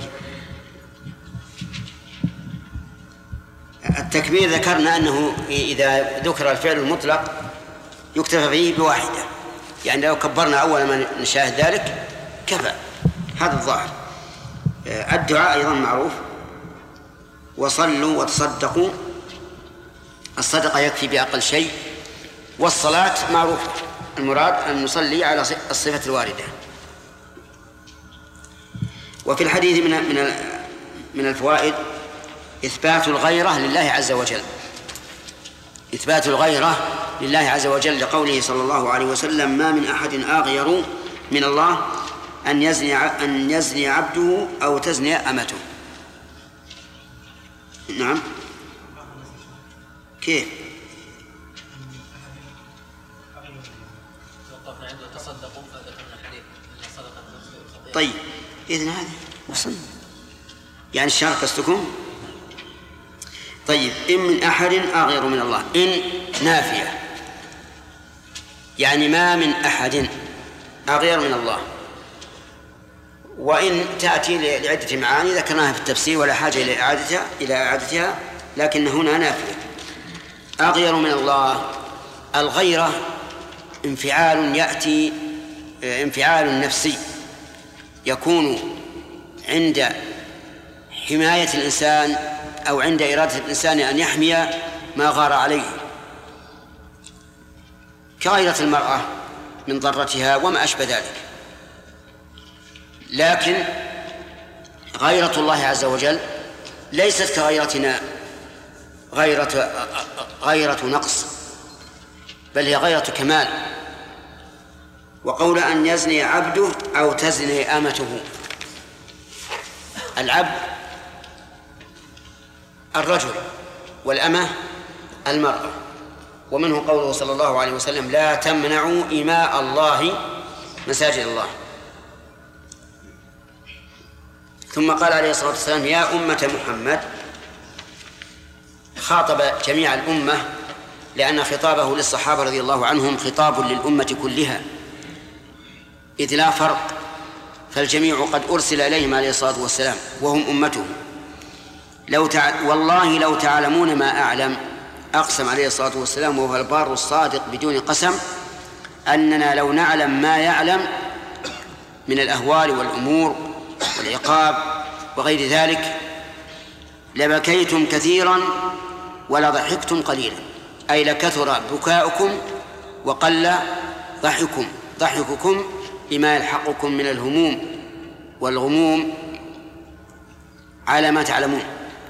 التكبير ذكرنا أنه إذا ذكر الفعل المطلق يكتفى فيه بواحدة، يعني لو كبرنا أول ما نشاهد ذلك كفى، هذا الظاهر. الدعاء أيضا معروف: وصلوا وتصدقوا. الصدقة يكفي بأقل شيء، والصلاة معروفة، المراد أن نصلي على الصفة الواردة. وفي الحديث من الفوائد إثبات الغيرة لله عز وجل، إثبات الغيرة لله عز وجل لقوله صلى الله عليه وسلم: ما من أحد أغير من الله أن يزني عبده أو تزني أمته. نعم. كيف؟ طيب، إذن هذا وصلنا يعني الشرع قصدكم. طيب، إن من أحد أغير من الله، إن نافية يعني ما من أحد أغير من الله، وإن تأتي لعدة معاني ذكرناها في التفسير ولا حاجة إلى إعادتها، لكن هنا نافية. أغير من الله، الغيرة انفعال يأتي، انفعال نفسي يكون عند حماية الإنسان أو عند إرادة الإنسان أن يحمي ما غار عليه، كغيرة المرأة من ضرتها وما أشبه ذلك. لكن غيرة الله عز وجل ليست كغيرتنا غيرة نقص، بل هي غيرة كمال. وقول أن يزني عبده أو تزني أمته، العبد الرجل والأمة المرأة. ومنه قوله صلى الله عليه وسلم: لا تمنعوا إماء الله مساجد الله. ثم قال عليه الصلاة والسلام: يا أمة محمد، خاطب جميع الأمة، لأن خطابه للصحابة رضي الله عنهم خطاب للأمة كلها، إذ لا فرق، فالجميع قد أرسل إليهم عليه الصلاة والسلام وهم أمته. والله لو تعلمون ما أعلم، أقسم عليه الصلاة والسلام وهو البار الصادق بدون قسم، أننا لو نعلم ما يعلم من الأهوال والأمور والعقاب وغير ذلك لبكيتم كثيرا ولا ضحكتم قليلا، أي لكثر بكاؤكم وقل ضحككم بما يلحقكم من الهموم والغموم على ما تعلمون.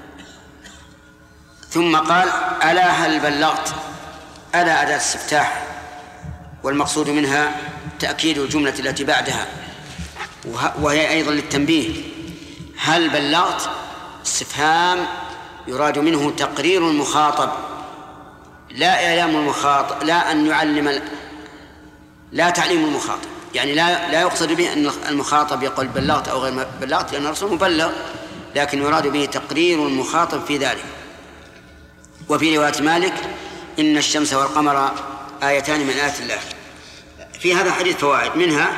ثم قال: ألا هل بلغت؟ ألا أداة استفتاح، والمقصود منها تأكيد الجملة التي بعدها، وهي أيضا للتنبيه. هل بلغت؟ استفهام يراد منه تقرير المخاطب، لا إعلام المخاطب، لا أن يعلم، لا تعليم المخاطب، يعني لا يقصد به أن المخاطب يقول بلغت أو غير بلغت، لأن الرسول مبلغ، لكن يراد به تقرير المخاطب في ذلك. وفي رواية مالك: إن الشمس والقمر آيتان من آيات الله. في هذا الحديث فوائد، منها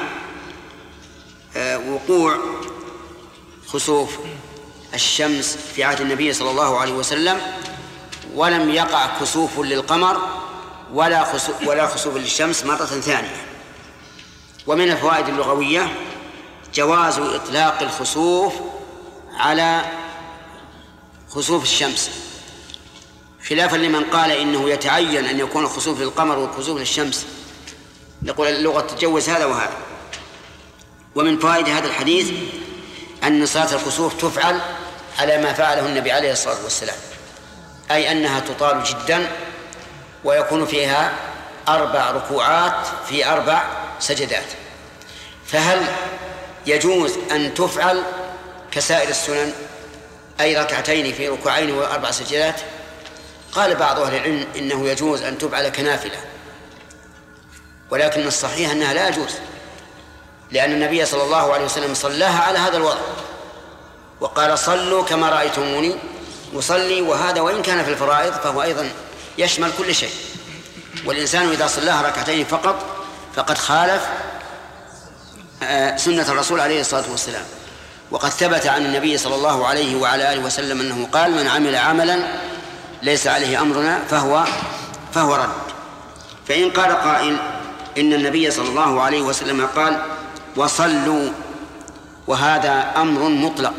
وقوع خسوف الشمس في عهد النبي صلى الله عليه وسلم، ولم يقع كسوف للقمر ولا خسوف للشمس مرة ثانية. ومن الفوائد اللغوية جواز إطلاق الخسوف على خسوف الشمس، خلافا لمن قال إنه يتعين أن يكون الخسوف للقمر والخسوف للشمس، نقول اللغة تجوز هذا وهذا. ومن فوائد هذا الحديث أن صلاة الخسوف تفعل على ما فعله النبي عليه الصلاة والسلام، أي أنها تطال جدا ويكون فيها 4 ركوعات في 4 سجدات. فهل يجوز أن تفعل كسائر السنن، أي ركعتين في ركوعين و4 سجدات؟ قال بعض أهل العلم إنه يجوز أن تفعل كنافلة، ولكن الصحيح أنها لا يجوز، لأن النبي صلى الله عليه وسلم صلاها على هذا الوضع وقال: صلوا كما رأيتموني أصلي. وهذا وإن كان في الفرائض فهو أيضا يشمل كل شيء، والإنسان إذا صلاها ركعتين فقط فقد خالف سنة الرسول عليه الصلاة والسلام. وقد ثبت عن النبي صلى الله عليه وعلى آله وسلم أنه قال: من عمل عملا ليس عليه أمرنا فهو رد. فإن قال قائل إن النبي صلى الله عليه وسلم قال: وصلوا، وهذا أمر مطلق،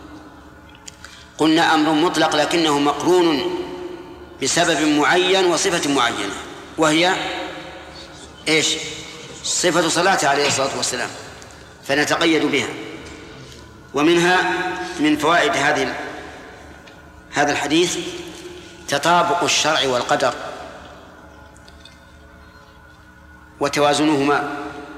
قلنا أمر مطلق لكنه مقرون بسبب معين وصفة معينة، وهي إيش؟ صفة صلاته عليه الصلاة والسلام، فنتقيد بها. ومنها من فوائد هذا الحديث تطابق الشرع والقدر وتوازنهما،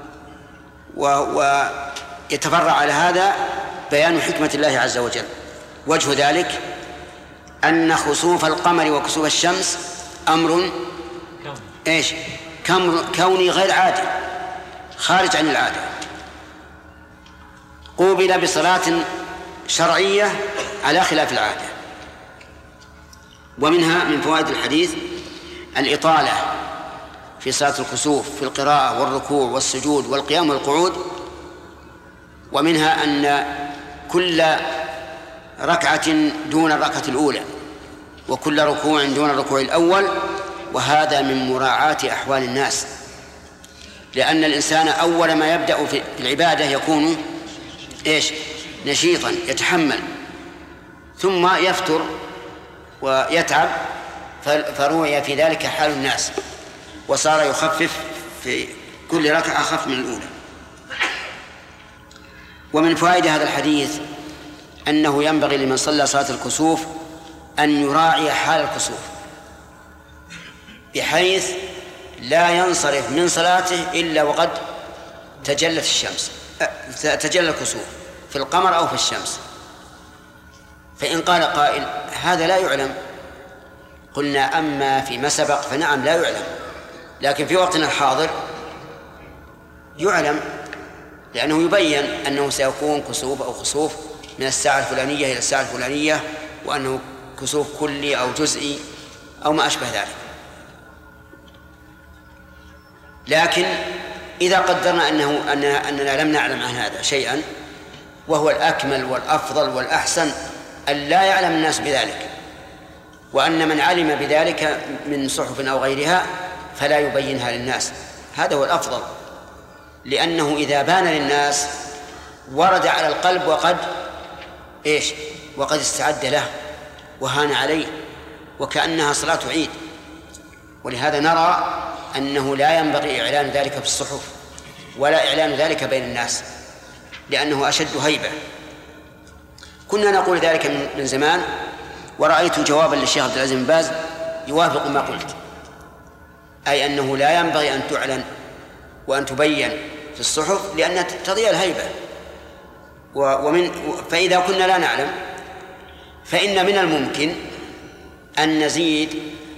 ويتفرع على هذا بيان حكمة الله عز وجل. وجه ذلك أن خسوف القمر وكسوف الشمس أمر كوني غير عادي، خارج عن العادة، قوبل بصلاة شرعية على خلاف العادة. ومنها من فوائد الحديث الإطالة في صلاة الكسوف في القراءة والركوع والسجود والقيام والقعود. ومنها أن كل ركعة دون الركعة الأولى وكل ركوع دون الركوع الأول، وهذا من مراعاة أحوال الناس، لأن الإنسان أول ما يبدأ في العبادة يكون نشيطا يتحمل، ثم يفتر ويتعب، فروي في ذلك حال الناس، وصار يخفف كل ركعة أخف من الأولى. ومن فوائد هذا الحديث أنه ينبغي لمن صلى صلاة الكسوف أن يراعي حال الكسوف، بحيث لا ينصرف من صلاته إلا وقد تجلت الشمس، تجلى الكسوف في القمر أو في الشمس. فإن قال قائل هذا لا يعلم، قلنا أما فيما سبق فنعم لا يعلم، لكن في وقتنا الحاضر يعلم، لأنه يبين أنه سيكون كسوف أو خسوف من الساعة الفلانية إلى الساعة الفلانية، وأنه كسوف كلي أو جزئي أو ما أشبه ذلك. لكن إذا قدرنا أننا لم نعلم عن هذا شيئا، وهو الأكمل والأفضل والأحسن أن لا يعلم الناس بذلك، وأن من علم بذلك من صحف أو غيرها فلا يبينها للناس، هذا هو الأفضل، لأنه إذا بان للناس ورد على القلب وقد استعد له وهان عليه، وكأنها صلاة عيد. ولهذا نرى أنه لا ينبغي إعلان ذلك في الصحف ولا إعلان ذلك بين الناس، لأنه أشد هيبة. كنا نقول ذلك من زمان، ورأيت جوابا للشيخ عبد العزيز بن باز يوافق ما قلت، أي أنه لا ينبغي أن تعلن وأن تبين في الصحف لأن تضيع الهيبة. فإذا كنا لا نعلم فإن من الممكن أن نزيد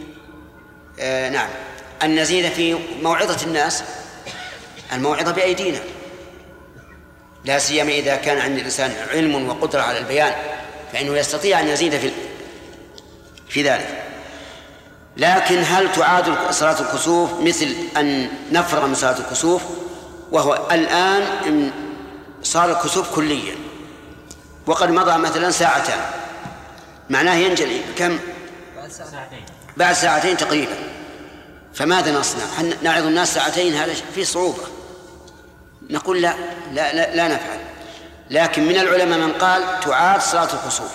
أن نزيد في موعظة الناس، الموعظة بأيدينا، لا سيما إذا كان عند الإنسان علم وقدرة على البيان، فإنه يستطيع أن يزيد في ذلك. لكن هل تعاد صلاة الكسوف مثل أن نفرغ من صلاة الكسوف؟ وهو الآن صار الكسوف كليا وقد مضى مثلا ساعتان، معناه ينجلي كم؟ بعد ساعتين تقريبا. فماذا نصنع؟ نعظ الناس ساعتين؟ هذا في صعوبة. نقول لا نفعل. لكن من العلماء من قال تعاد صلاة الكسوف،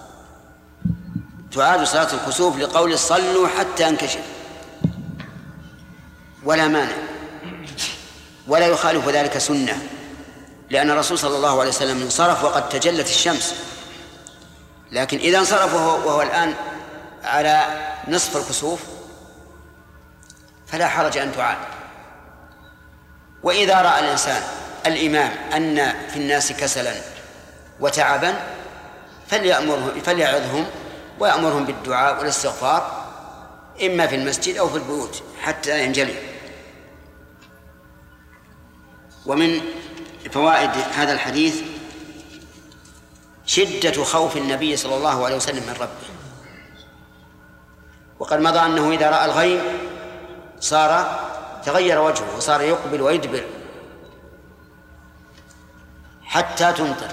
تعاد صلاة الكسوف لقول صلوا حتى انكشف، ولا مانع، ولا يخالف ذلك سنة، لأن الرسول صلى الله عليه وسلم انصرف وقد تجلت الشمس. لكن إذا انصرف وهو الآن على نصف الكسوف فلا حرج أن تعاد. وإذا رأى الإنسان الإمام أن في الناس كسلا وتعبا فليعظهم ويأمرهم بالدعاء والاستغفار، إما في المسجد أو في البيوت حتى ينجلي. ومن فوائد هذا الحديث شدة خوف النبي صلى الله عليه وسلم من ربه، وقد مضى أنه إذا رأى الغيم تغير وجهه وصار يقبل ويدبر حتى تمطر.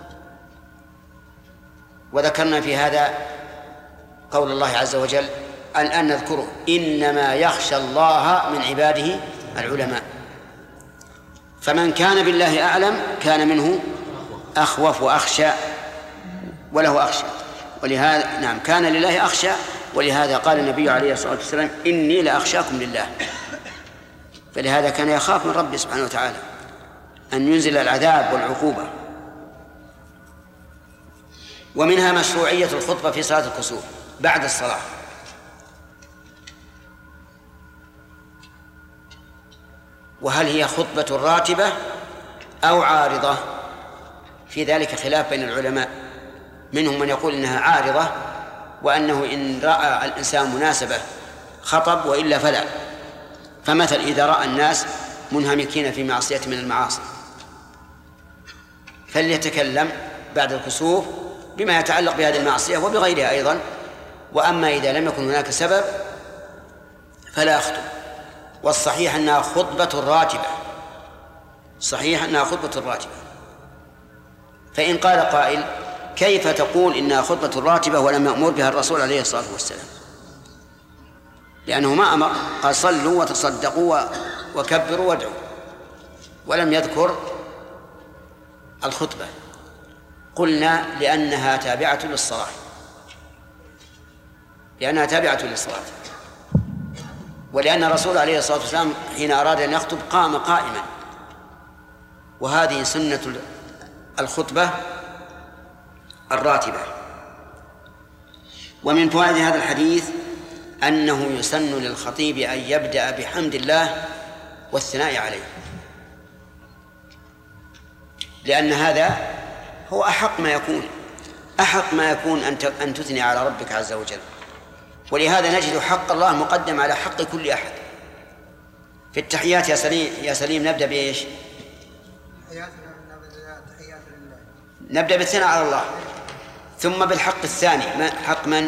وذكرنا في هذا قول الله عز وجل الآن نذكره: إنما يخشى الله من عباده العلماء. فمن كان بالله أعلم كان منه أخوف وأخشى وله أخشى، ولهذا كان لله أخشى، ولهذا قال النبي عليه الصلاة والسلام إني لأخشاكم لله. فلهذا كان يخاف من ربه سبحانه وتعالى أن ينزل العذاب والعقوبة. ومنها مشروعية الخطبة في صلاة الكسوف بعد الصلاة، وهل هي خطبة راتبة أو عارضة؟ في ذلك خلاف بين العلماء، منهم من يقول إنها عارضة، وأنه إن رأى الإنسان مناسبة خطب وإلا فلا. فمثل إذا رأى الناس منهمكين في معصية من المعاصي فليتكلم بعد الكسوف بما يتعلق بهذه المعصية وبغيرها أيضا. وأما إذا لم يكن هناك سبب فلا يخطب. والصحيح أنها خطبة راتبة، صحيح أنها خطبة راتبة. فإن قال قائل كيف تقول إنها خطبة راتبة ولم يأمر بها الرسول عليه الصلاة والسلام؟ لأنه ما أمر، قال صلوا وتصدقوا وكبروا وادعوا، ولم يذكر الخطبة. قلنا لأنها تابعة للصلاة، ولأن الرسول عليه الصلاة والسلام حين أراد أن يخطب قام قائما، وهذه سنة الخطبة الراتبة. ومن فوائد هذا الحديث أنه يسن للخطيب أن يبدأ بحمد الله والثناء عليه، لأن هذا هو أحق ما يكون أن تثني على ربك عز وجل. ولهذا نجد حق الله مقدم على حق كل أحد. في التحيات يا سليم نبدأ بإيش؟ نبدأ بالثناء على الله، ثم بالحق الثاني حق من؟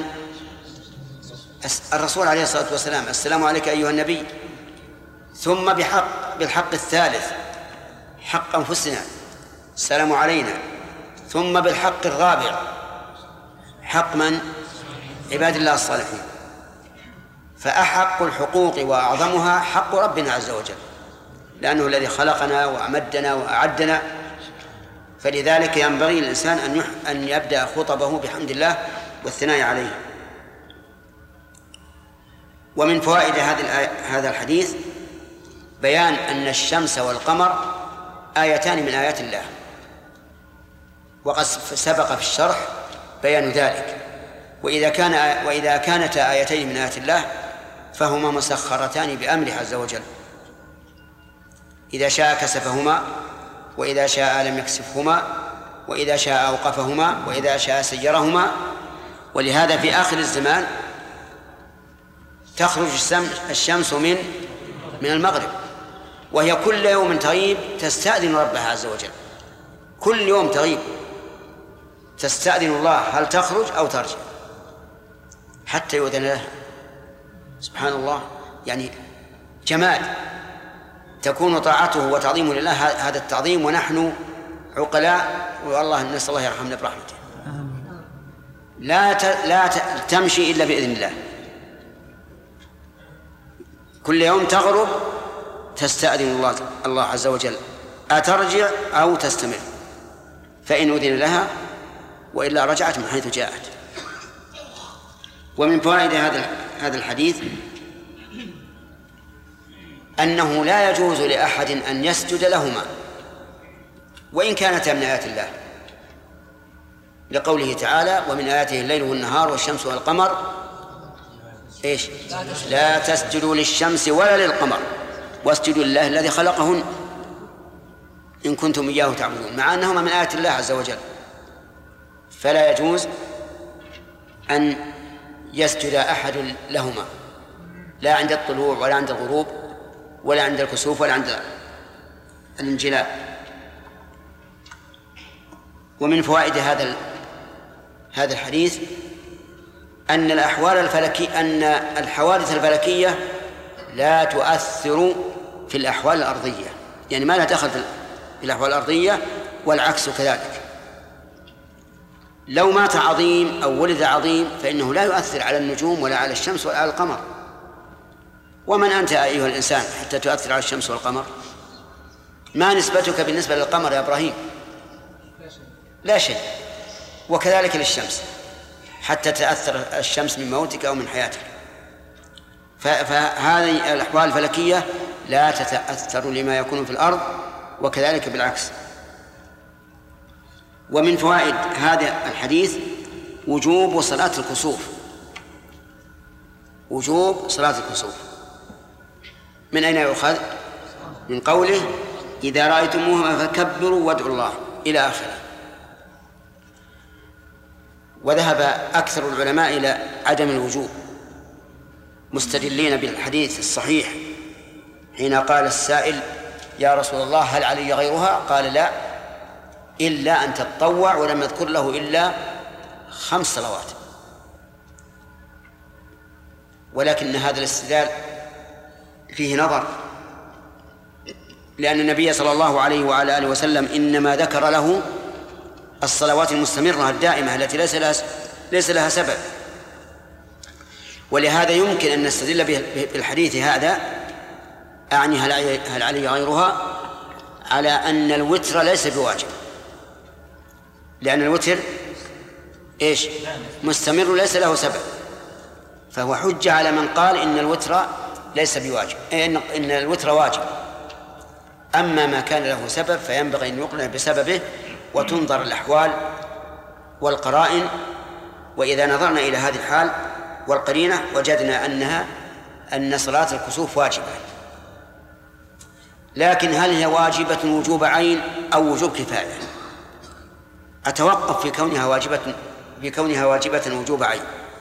الرسول عليه الصلاة والسلام، السلام عليك أيها النبي. ثم بالحق الثالث حق أنفسنا، السلام علينا. ثم بالحق الرابع حق من؟ عباد الله الصالحين. فأحق الحقوق وأعظمها حق ربنا عز وجل، لأنه الذي خلقنا وأمدنا وأعدنا، فلذلك ينبغي للإنسان أن يبدأ خطبه بحمد الله والثناء عليه. ومن فوائد هذا الحديث بيان أن الشمس والقمر آيتان من آيات الله، وقد سبق في الشرح بيان ذلك. وإذا كانتا آيتين من آيات الله فهما مسخرتان بأمره عز وجل، إذا شاء كسفهما، وإذا شاء لم يكسفهما، وإذا شاء أوقفهما، وإذا شاء سيرهما. ولهذا في آخر الزمان تخرج الشمس من المغرب، وهي كل يوم تغيب تستأذن ربها عز وجل، كل يوم تغيب تستأذن الله هل تخرج أو ترجع حتى يؤذن لها. سبحان الله، يعني جمال تكون طاعته وتعظيمه لله هذا التعظيم، ونحن عقلاء، والله نسأل الله يرحمنا برحمته. لا تمشي إلا بإذن الله، كل يوم تغرب تستأذن الله عز وجل أترجع أو تستمر، فإن أذن لها وإلا رجعت من حيث جاءت. ومن فوائد هذا الحديث أنه لا يجوز لأحد أن يسجد لهما وإن كانتا من آيات الله، لقوله تعالى: ومن آياته الليل والنهار والشمس والقمر إيش؟ لا تسجدوا للشمس ولا للقمر واسجدوا لله الذي خلقهن إن كنتم إياه تعبدون، مع أنهما من آيات الله عز وجل. فلا يجوز أن يسجد أحد لهما، لا عند الطلوع ولا عند الغروب ولا عند الكسوف ولا عند الانجلاء. ومن فوائد هذا الحديث أن الحوادث الفلكية لا تؤثر في الأحوال الأرضية، يعني ما لا دخل في الأحوال الأرضية، والعكس كذلك. لو مات عظيم أو ولد عظيم فإنه لا يؤثر على النجوم ولا على الشمس ولا على القمر. ومن أنت أيها الإنسان حتى تؤثر على الشمس والقمر؟ ما نسبتك بالنسبة للقمر يا إبراهيم؟ لا شيء. وكذلك للشمس حتى تأثر الشمس من موتك أو من حياتك. فهذه الأحوال الفلكية لا تتأثر لما يكون في الأرض، وكذلك بالعكس. ومن فوائد هذا الحديث وجوب صلاة الكسوف، وجوب صلاة الكسوف. من أين يؤخذ؟ من قوله: إذا رأيتموها فكبروا وادعوا الله، إلى آخره. وذهب أكثر العلماء إلى عدم الوجوب، مستدلين بالحديث الصحيح حين قال السائل: يا رسول الله هل علي غيرها؟ قال: لا، إلا أن تتطوع، ولم يذكر له إلا 5 صلوات. ولكن هذا الاستدلال فيه نظر، لأن النبي صلى الله عليه وعلى آله وسلم إنما ذكر له الصلوات المستمرة الدائمة التي ليس لها سبب. ولهذا يمكن أن نستدل بالحديث هذا، أعني هل علي غيرها، على أن الوتر ليس بواجب، لأن الوتر إيش؟ مستمر ليس له سبب، فهو حجة على من قال إن الوتر ليس بواجب، إن الوتر واجب. أما ما كان له سبب فينبغي أن يقرن بسببه وتنظر الأحوال والقرائن، وإذا نظرنا إلى هذه الحال والقرينة وجدنا أن صلاة الكسوف واجبة. لكن هل هي واجبة وجوب عين أو وجوب كفاية؟ أتوقف في كونها واجبة وجوب عين،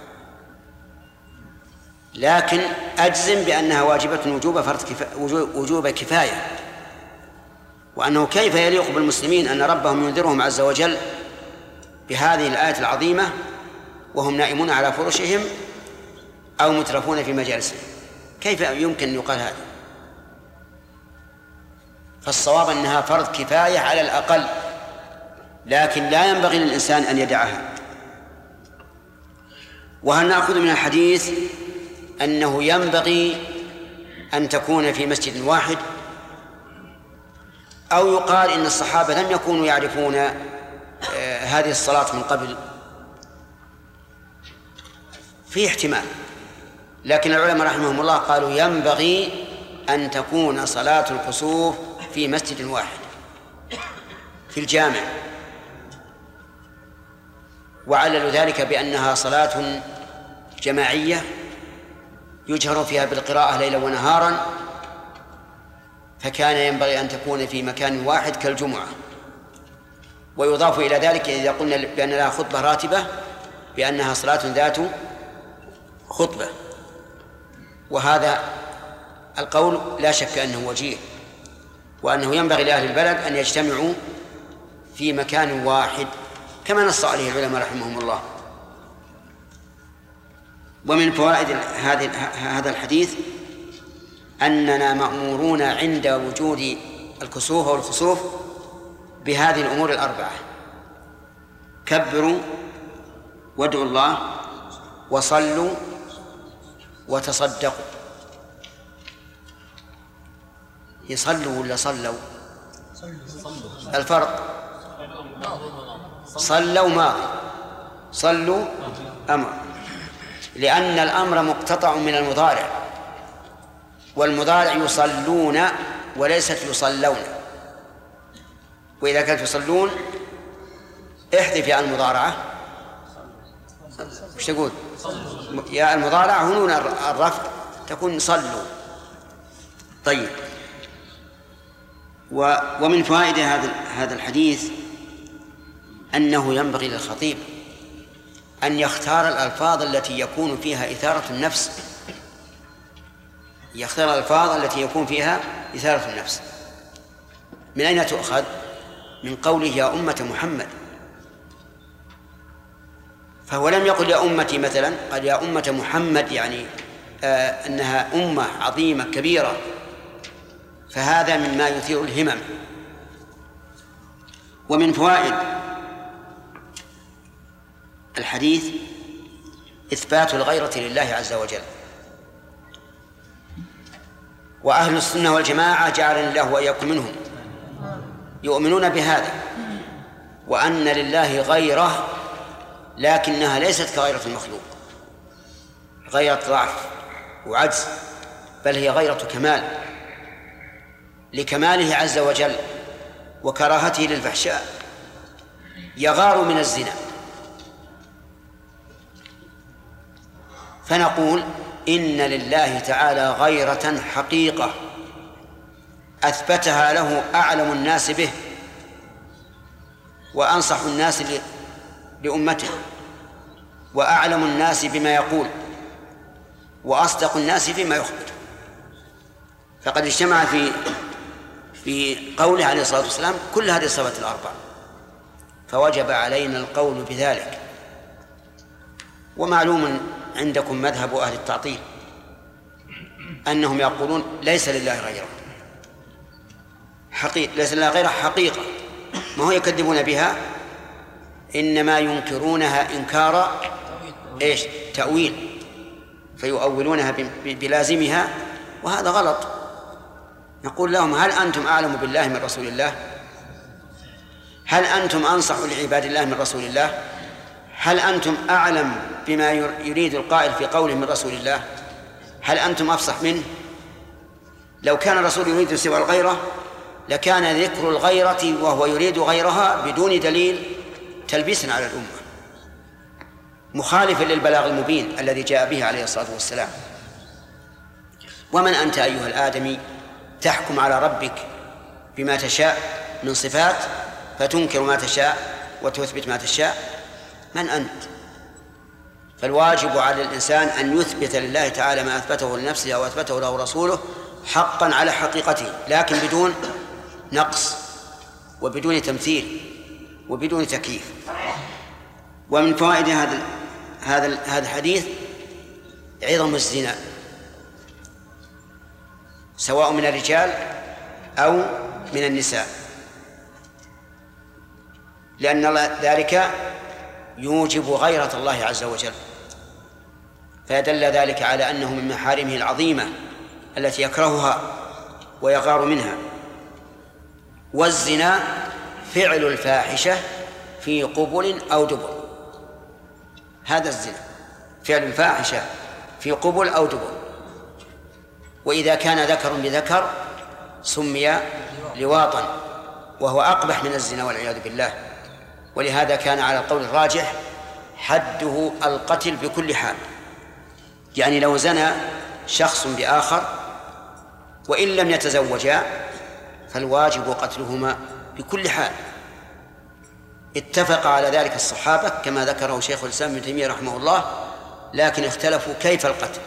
لكن أجزم بأنها واجبة وجوب كفاية، وأنه كيف يليق بالمسلمين أن ربهم ينذرهم عز وجل بهذه الآية العظيمة وهم نائمون على فرشهم أو مترفون في مجالسهم؟ كيف يمكن أن يقال هذا؟ فالصواب أنها فرض كفاية على الأقل، لكن لا ينبغي للإنسان أن يدعها. وهل نأخذ من الحديث أنه ينبغي أن تكون في مسجد واحد، أو يقال إن الصحابة لم يكونوا يعرفون هذه الصلاة من قبل؟ في احتمال، لكن العلماء رحمهم الله قالوا ينبغي أن تكون صلاة الكسوف في مسجد واحد في الجامع، وعللوا ذلك بأنها صلاة جماعية يجهر فيها بالقراءة ليلا ونهارا، فكان ينبغي أن تكون في مكان واحد كالجمعة. ويضاف إلى ذلك إذا قلنا بأن لها خطبة راتبة بأنها صلاة ذات خطبة، وهذا القول لا شك أنه وجيه، وأنه ينبغي لأهل البلد أن يجتمعوا في مكان واحد كما نص عليه العلماء رحمهم الله. ومن فوائد هذا الحديث أننا مأمورون عند وجود الكسوف أو الخسوف بهذه الأمور الأربعة: كبروا وادعوا الله وصلوا وتصدقوا. يصلوا ولا صلوا؟ الفرق صلوا ماضي، صلوا أمر، لأن الأمر مقتطع من المضارع، والمضارع يصلون وليست يصلون. وإذا كانت يصلون احذف يا المضارعة، وش تقول؟ يا المضارعة هنون الرفع تكون صلوا. طيب، ومن فوائد هذا الحديث أنه ينبغي للخطيب أن يختار الألفاظ التي يكون فيها إثارة النفس، يختار الألفاظ التي يكون فيها إثارة النفس. من أين تؤخذ؟ من قوله يا أمة محمد، فهو لم يقل يا أمتي مثلا، قال يا أمة محمد، يعني أنها أمة عظيمة كبيرة، فهذا مما يثير الهمم. ومن فوائد الحديث إثبات الغيرة لله عز وجل، وأهل السنة والجماعة جعلنا الله وإياكم منهم يؤمنون بهذا، وأن لله غيرة لكنها ليست كغيرة المخلوق، غيرة ضعف وعجز، بل هي غيرة كمال، لكماله عز وجل وكراهته للفحشاء، يغار من الزنا. فنقول إن لله تعالى غيرة حقيقة أثبتها له أعلم الناس به وأنصح الناس لأمته وأعلم الناس بما يقول وأصدق الناس فيما يخبر، فقد اجتمع في قوله عليه الصلاة والسلام كل هذه الصفات الأربع، فوجب علينا القول بذلك. ومعلوم عندكم مذهب أهل التعطيل أنهم يقولون ليس لله غيره حقيقة، ليس لله غيره حقيقة، ما هو يكذبون بها، إنما ينكرونها إنكار تأويل، فيؤولونها بلازمها، وهذا غلط. نقول لهم هل أنتم أعلم بالله من رسول الله؟ هل أنتم أنصح لعباد الله من رسول الله؟ هل أنتم أعلم بما يريد القائل في قوله من رسول الله؟ هل أنتم أفصح منه؟ لو كان الرسول يريد سوى الغيرة لكان ذكر الغيرة وهو يريد غيرها بدون دليل تلبيسا على الأمة، مخالفا للبلاغ المبين الذي جاء به عليه الصلاة والسلام. ومن أنت أيها الآدمي تحكم على ربك بما تشاء من صفات فتنكر ما تشاء وتثبت ما تشاء؟ من أنت؟ فالواجب على الإنسان أن يثبت لله تعالى ما أثبته لنفسه أو أثبته له رسوله حقا على حقيقته، لكن بدون نقص وبدون تمثيل وبدون تكييف. ومن فوائد هذا الحديث عظم الزنا سواء من الرجال أو من النساء، لأن ذلك يوجب غيرة الله عز وجل، فيدل ذلك على أنه من محارمه العظيمة التي يكرهها ويغار منها. والزنا فعل الفاحشة في قبل أو دبر، هذا الزنا فعل الفاحشة في قبل أو دبر، وإذا كان ذكر بذكر سمي لواطا وهو أقبح من الزنا والعياذ بالله. ولهذا كان على القول الراجح حده القتل بكل حال، يعني لو زنى شخص بآخر وإن لم يتزوجا فالواجب قتلهما بكل حال. اتفق على ذلك الصحابة كما ذكره شيخ الإسلام ابن تيمية رحمه الله، لكن اختلفوا كيف القتل،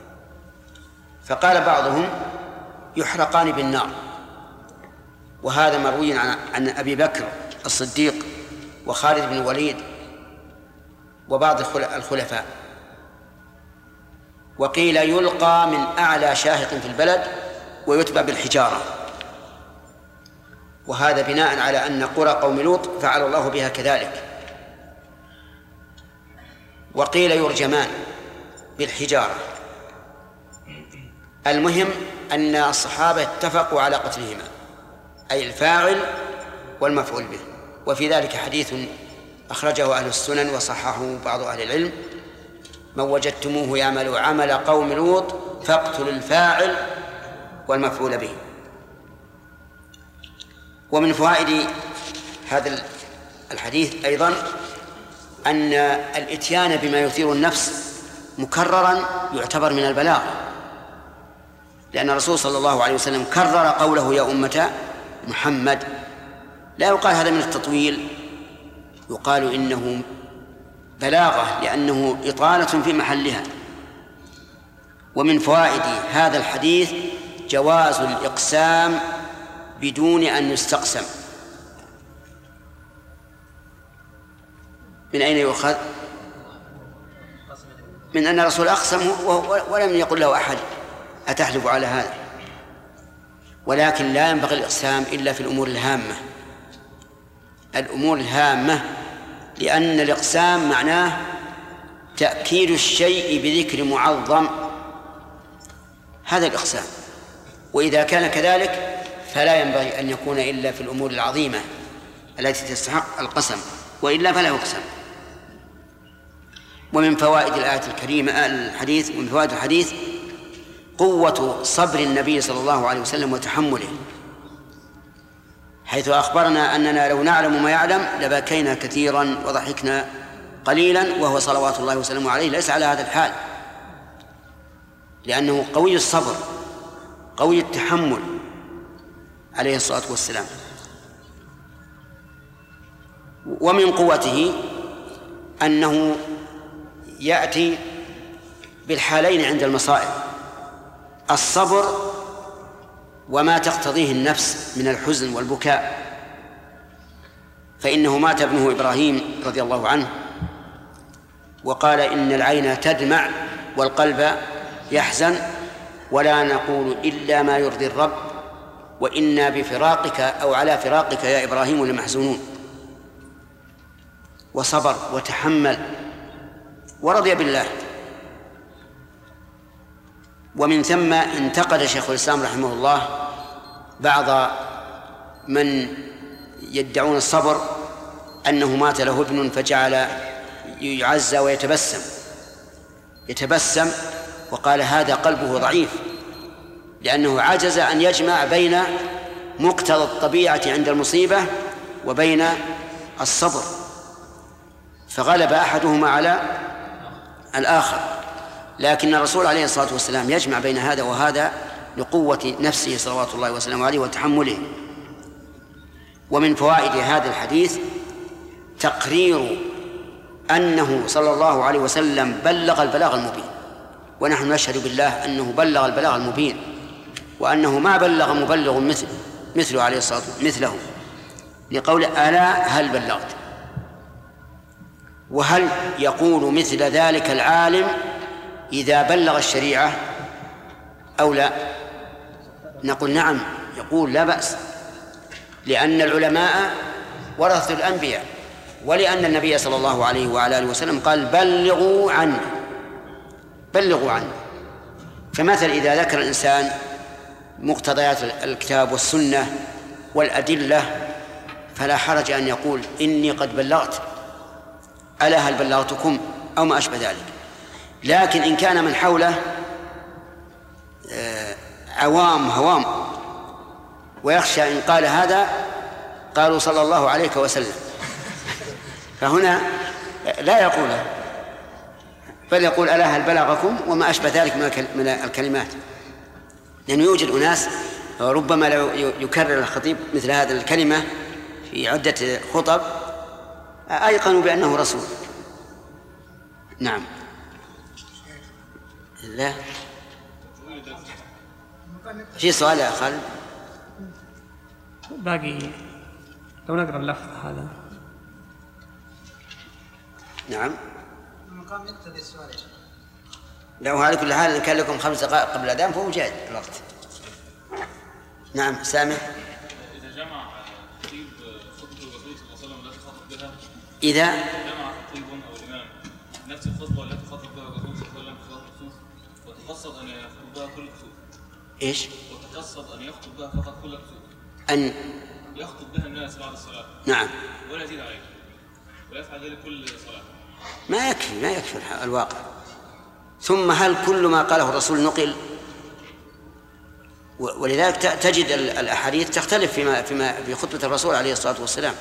فقال بعضهم يحرقان بالنار، وهذا مروي عن أبي بكر الصديق وخالد بن الوليد وبعض الخلفاء. وقيل يلقى من أعلى شاهق في البلد ويتبع بالحجارة، وهذا بناء على أن قرى قوم لوط فعل الله بها كذلك. وقيل يرجمان بالحجارة. المهم أن الصحابة اتفقوا على قتلهما، أي الفاعل والمفعول به. وفي ذلك حديث أخرجه أهل السنن وصححه بعض أهل العلم: من وجدتموه يعمل عمل قوم لوط فاقتلوا الفاعل والمفعول به. ومن فوائد هذا الحديث أيضا أن الإتيان بما يثير النفس مكررا يعتبر من البلاغ، لأن الرسول صلى الله عليه وسلم كرر قوله يا أمة محمد. لا يقال هذا من التطويل، يقال إنه بلاغة لأنه إطالة في محلها. ومن فوائد هذا الحديث جواز الإقسام بدون أن يستقسم. من أين يؤخذ؟ من أن الرسول أقسم ولم يقل له أحد أتحلف على هذا. ولكن لا ينبغي الإقسام إلا في الأمور الهامة، الأمور الهامة، لأن الإقسام معناه تأكيد الشيء بذكر معظم، هذا الإقسام. وإذا كان كذلك فلا ينبغي أن يكون إلا في الأمور العظيمة التي تستحق القسم، وإلا فلا يقسم. ومن فوائد الآية الكريمة الحديث، ومن فوائد الحديث قوة صبر النبي صلى الله عليه وسلم وتحمله، حيث أخبرنا أننا لو نعلم ما يعلم لبكينا كثيرا وضحكنا قليلا، وهو صلوات الله وسلامه عليه ليس على هذا الحال، لأنه قوي الصبر قوي التحمل عليه الصلاة والسلام. ومن قوته أنه يأتي بالحالين عند المصائب: الصبر وما تقتضيه النفس من الحزن والبكاء. فإنه مات ابنه إبراهيم رضي الله عنه وقال إن العين تدمع والقلب يحزن ولا نقول إلا ما يرضي الرب وإنا بفراقك أو على فراقك يا إبراهيم لمحزونون. وصبر وتحمل ورضي بالله. ومن ثم انتقد شيخ الإسلام رحمه الله بعض من يدعون الصبر أنه مات له ابن فجعل يعزى ويتبسم وقال هذا قلبه ضعيف لأنه عجز أن يجمع بين مقتضى الطبيعة عند المصيبة وبين الصبر، فغلب أحدهما على الآخر. لكن الرسول عليه الصلاة والسلام يجمع بين هذا وهذا لقوة نفسه صلوات الله وسلامه عليه وتحمله. ومن فوائد هذا الحديث تقرير أنه صلى الله عليه وسلم بلغ البلاغ المبين، ونحن نشهد بالله أنه بلغ البلاغ المبين، وأنه ما بلغ مبلغ مثله عليه الصلاة والسلام مثله، لقول ألا هل بلغت. وهل يقول مثل ذلك العالم إذا بلغ الشريعة أو لا؟ نقول نعم، يقول لا بأس، لأن العلماء ورثوا الأنبياء، ولأن النبي صلى الله عليه وعلى آله وسلم قال بلغوا عني، بلغوا عني. فمثل إذا ذكر الإنسان مقتضيات الكتاب والسنة والأدلة فلا حرج أن يقول إني قد بلغت، ألا هل بلغتكم أو ما أشبه ذلك. لكن إن كان من حوله عوام هوام ويخشى إن قال هذا قالوا صلى الله عليه وسلم، فهنا لا يقوله، بل يقول ألا هل بلغكم وما أشبه ذلك من الكلمات. لأنه يوجد أناس ربما لو يكرر الخطيب مثل هذه الكلمة في عدة خطب أيقنوا بأنه رسول. نعم. لا في سؤال يا خالد؟ باقي لو نقرأ اللفظ هذا. نعم. المقام يقتضي السؤال. لو على كل حال كان لكم 5 دقائق قبل الأذان فهو جاهز الوقت. نعم سامع. إذا جمع خطيب خطبة الرسول صلى الله عليه وسلم التي خطب بها، إذا جمع خطيب أو إمام نفس الخطبة التي خطب بها الرسول صلى الله عليه وسلم في صلاة الكسوف وتقصد أن يخطب بها كل كسوف. إيش؟ وتقصد أن يخطب بها فقط كل كسوف. أن يخطب بها الناس بعد الصلاة. نعم. ولا يزيد عليه. ويفعل ذلك كل صلاة. ما يكفي الواقع. ثم هل كل ما قاله الرسول نقل؟ ولذلك تجد الأحاديث تختلف في خطبة الرسول عليه الصلاة والسلام.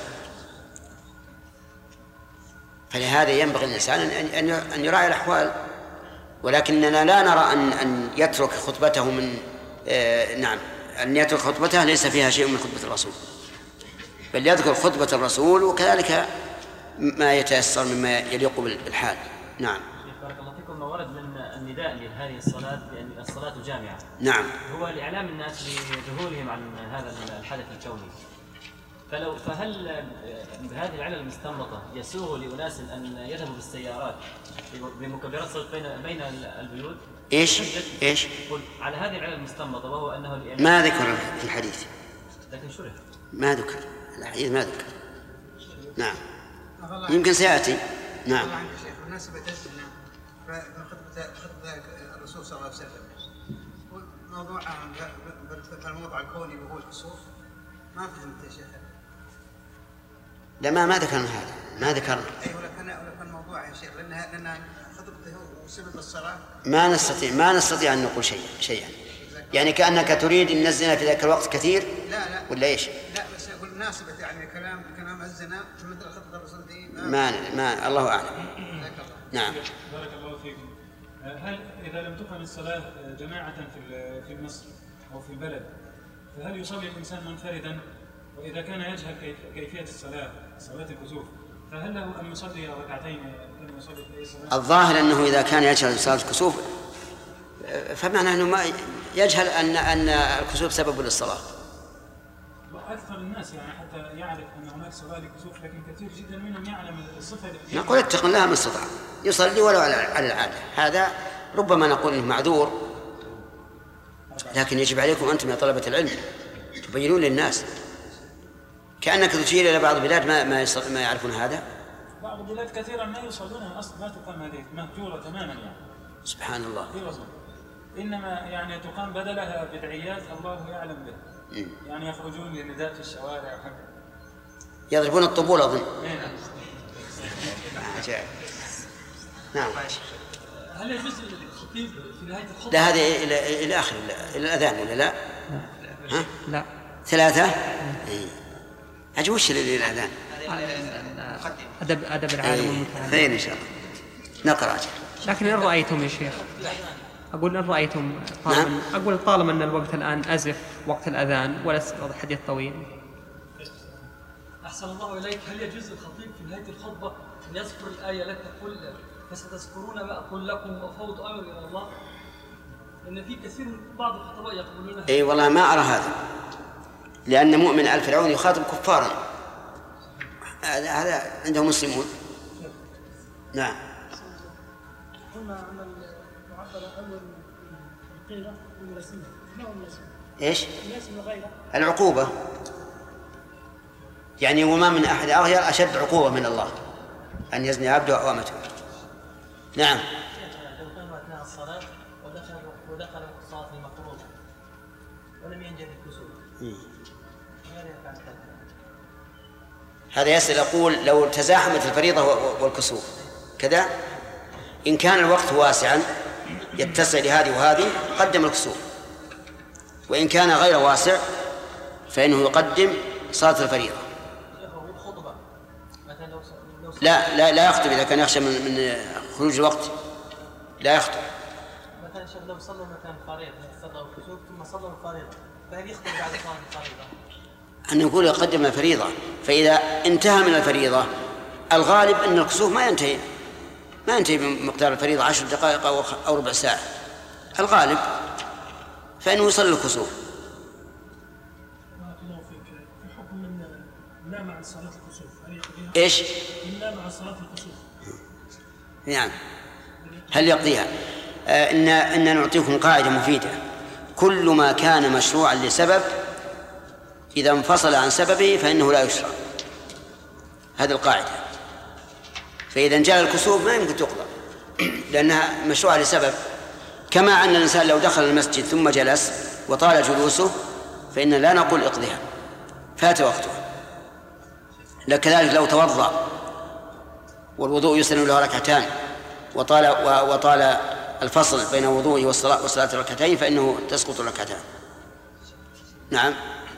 فلهذا ينبغي الإنسان أن يراعي الأحوال، ولكننا لا نرى أن يترك خطبته من نعم أن يترك خطبته ليس فيها شيء من خطبة الرسول، بل يذكر خطبة الرسول وكذلك ما يتيسر مما يليق بالحال. نعم. بارك الله فيكم. ما ورد من النداء لهذه الصلاة بأن الصلاة جامعة، نعم، هو لإعلام الناس بذهولهم عن هذا الحدث الكوني. فهل بهذه العلة المستنبطة يسوغ لأناس أن يذهبوا بالسيارات بمكبرات صوت بين البيوت؟ إيش؟ على هذه العلة المستنبطة، وهو أنه ما ذكر في الحديث، لكن شرح ما ذكر الحديث، ما ذكر. نعم يمكن سيأتي. نعم. مناسبة الزنا خطبة الرسول صلى الله عليه وسلم موضوع الموضوع الكوني وهو الكسوف، ما فهمت يا شيخ. لا ما ذكرنا هذا، ما ذكرنا. أيوة لكن الموضوع يا شيخ لأن خطبته وسبب الصلاة ما نستطيع أن نقول شيئا. يعني كأنك تريد أن الزنا في ذاك الوقت كثير. لا ولا إيش؟ لا بس أقول مناسبة يعني كلام الزنا مثل خطبة الرسول دي ما الله أعلم. نعم. بارك الله فيكم. هل إذا لم تقم الصلاة جماعة في المسجد أو في البلد فهل يصلي الإنسان منفردا؟ وإذا كان يجهل كيفية صلاة الكسوف فهل له أن يصلي ركعتين كما يصلي في أي صلاة؟ الظاهر أنه إذا كان يجهل صلاة الكسوف فمعنى أنه ما يجهل أن الكسوف سبب للصلاة. أكثر الناس يعني حتى يعرف أن هناك صلاة للكسوف، لكن كثير جدا منهم يعلم الصفة. نقول اتق الله ما استطاع، يصلي ولو على العادة. هذا ربما نقول إنه معذور، لكن يجب عليكم أنتم يا طلبة العلم تبينون للناس. كأنك تشير إلى بعض البلاد ما يعرفون هذا. بعض البلاد كثيرا ما يصلونها أصلا، ما تقام هذه مهجورة تماما يعني. سبحان الله. إنما يعني تقام بدلها بدعيات الله يعلم به. يعني يخرجون للنداء في الشوارع وهكذا. يضربون الطبول أظن. نعم. هل يجوز الخطيب في نهاية الخطبة؟ لا، هذا إلى آخر إلى الأذان ولا لا؟ ها؟ لا 3. أجل وش إلى الأذان؟ أدب العالم والمتعلم. خير إن شاء الله نقرأ. لكن إن رأيتم يا شيخ، أقول إن رأيتم طالما أن الوقت الآن أزف وقت الأذان ولا الحديث طويل. أحسن الله إليك، هل يجوز الخطيب في نهاية الخطبة أن يذكر الآية التي تقول فستذكرون ما أقول لكم وأفوض أمري إلى الله؟ لأن في كثير من بعض الخطباء يقولون أي والله ما أرى هذا، لأن مؤمن آل فرعون يخاطب كفارا، هذا عندهم مسلمون. نعم. قلنا أن المعبر الأول القيلة والملازمة، ما هو الملازمة؟ إيش؟ الملازمة غيره العقوبة، يعني وما من أحد أغير أشد عقوبة من الله أن يزني عبده أو أمته. نعم. لو كانوا أثناء الصلاة ودخل الصلاة المفروضة ولم ينجح الكسوف هذا يسأل يقول لو تزاحمت الفريضة والكسوف كذا، إن كان الوقت واسعا يتسع لهذه وهذه قدم الكسوف، وإن كان غير واسع فإنه يقدم صلاة الفريضة. لا يخطب إذا كان يخشى من خروج الوقت، لا يخطب. مثلا لو صلوا مثلا فريضة صلوا الكسوف ثم صلوا الفريضة، فهل يخطب بعد صلاة الفريضة؟ أن يقول يقدم الفريضة، فإذا انتهى من الفريضة الغالب أن الكسوف ما ينتهي بمقدار الفريضة 10 دقائق أو ربع ساعة، الغالب فإنه يصلي الكسوف. الله فيك، في حكم من نام عن صلاة الكسوف، هل يقضيها؟ إيش؟ من نام عن صلاة الكسوف. نعم، هل يقضيها؟ إن نعطيكم قاعدة مفيدة: كل ما كان مشروعا لسبب إذا انفصل عن سببه فإنه لا يشرع. هذه القاعدة. فإذا جاء الكسوف ما يمكن تقضى لأنها مشروعة لسبب، كما أن الإنسان لو دخل المسجد ثم جلس وطال جلوسه فإن لا نقول اقضيها، فات وقته. كذلك لو توضأ والوضوء يسن له ركعتان وطال الفصل بين وضوءه وصلاة الركعتين فإنه تسقط الركعتان. نعم.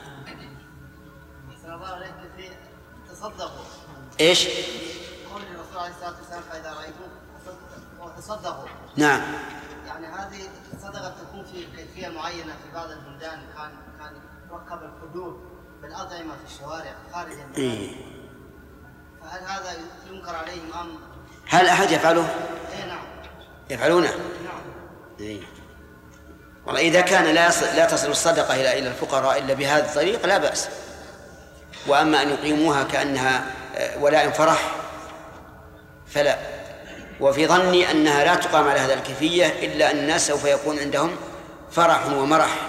تصدقوا. إيش؟ قول الرسول عليه الصلاة والسلام: فإذا رأيتم تصدقوا. نعم. يعني هذه الصدقة تكون في كيفية معينة في بعض البلدان، كان يركب القدور بالأطعمة في الشوارع خارج البلاد. فهل هذا ينكر عليهم أم؟ هل أحد يفعله؟ إيه نعم. يفعلونه؟ نعم. إيه. والله إذا كان لا تصل الصدقة إلى الفقراء إلا بهذا الطريق لا بأس. وأما أن يقيموها كأنها ولاء فرح فلا. وفي ظني أنها لا تقام على هذا الكيفية إلا أن الناس سوف يكون عندهم فرح ومرح.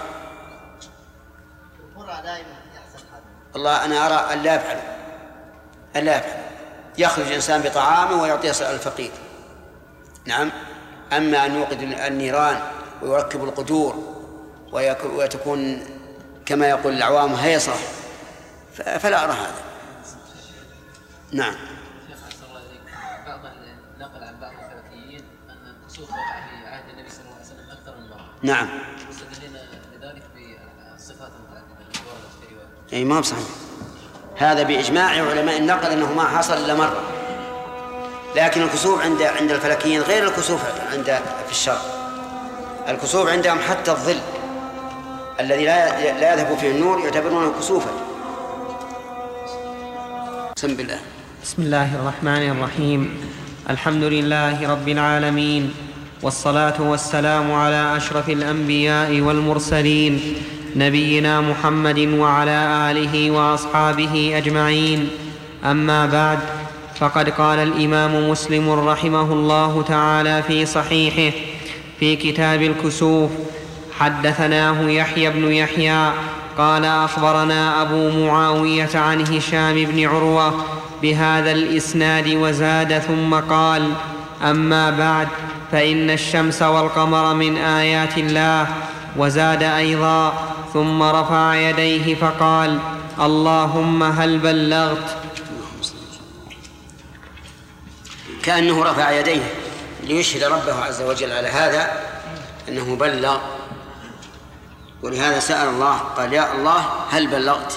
الله أنا أرى أن لا يفعل يخرج الإنسان بطعامه ويعطيه الفقير. نعم. أما أن يوقد النيران ويركب القدور وتكون كما يقول العوام هيصة فلا أرى هذا. نعم. بعض نقل عن بعض الفلكيين أن الكسوف وقع في عهد النبي صلى الله عليه وسلم أكثر من مرة. نعم. مستدلين لذلك بالصفات المتعددة التي وردت في رواية. أي ما بصحيح. هذا بإجماع علماء النقل أنه ما حصل إلا مرة. لكن الكسوف عند الفلكيين غير الكسوف في الشرع. الكسوف عندهم حتى الظل الذي لا يذهب فيه النور يعتبرونه كسوفا. بسم الله الرحمن الرحيم. الحمد لله رب العالمين، والصلاة والسلام على أشرف الأنبياء والمرسلين نبينا محمد وعلى آله وأصحابه أجمعين. أما بعد، فقد قال الإمام مسلم رحمه الله تعالى في صحيحه في كتاب الكسوف: حدثناه يحيى بن يحيى قال أخبرنا أبو معاوية عن هشام بن عروة بهذا الإسناد وزاد ثم قال: أما بعد، فإن الشمس والقمر من آيات الله. وزاد أيضا: ثم رفع يديه فقال: اللهم هل بلغت. كأنه رفع يديه ليشهد ربه عز وجل على هذا أنه بلغ، ولهذا سأل الله قال يا الله هل بلغت؟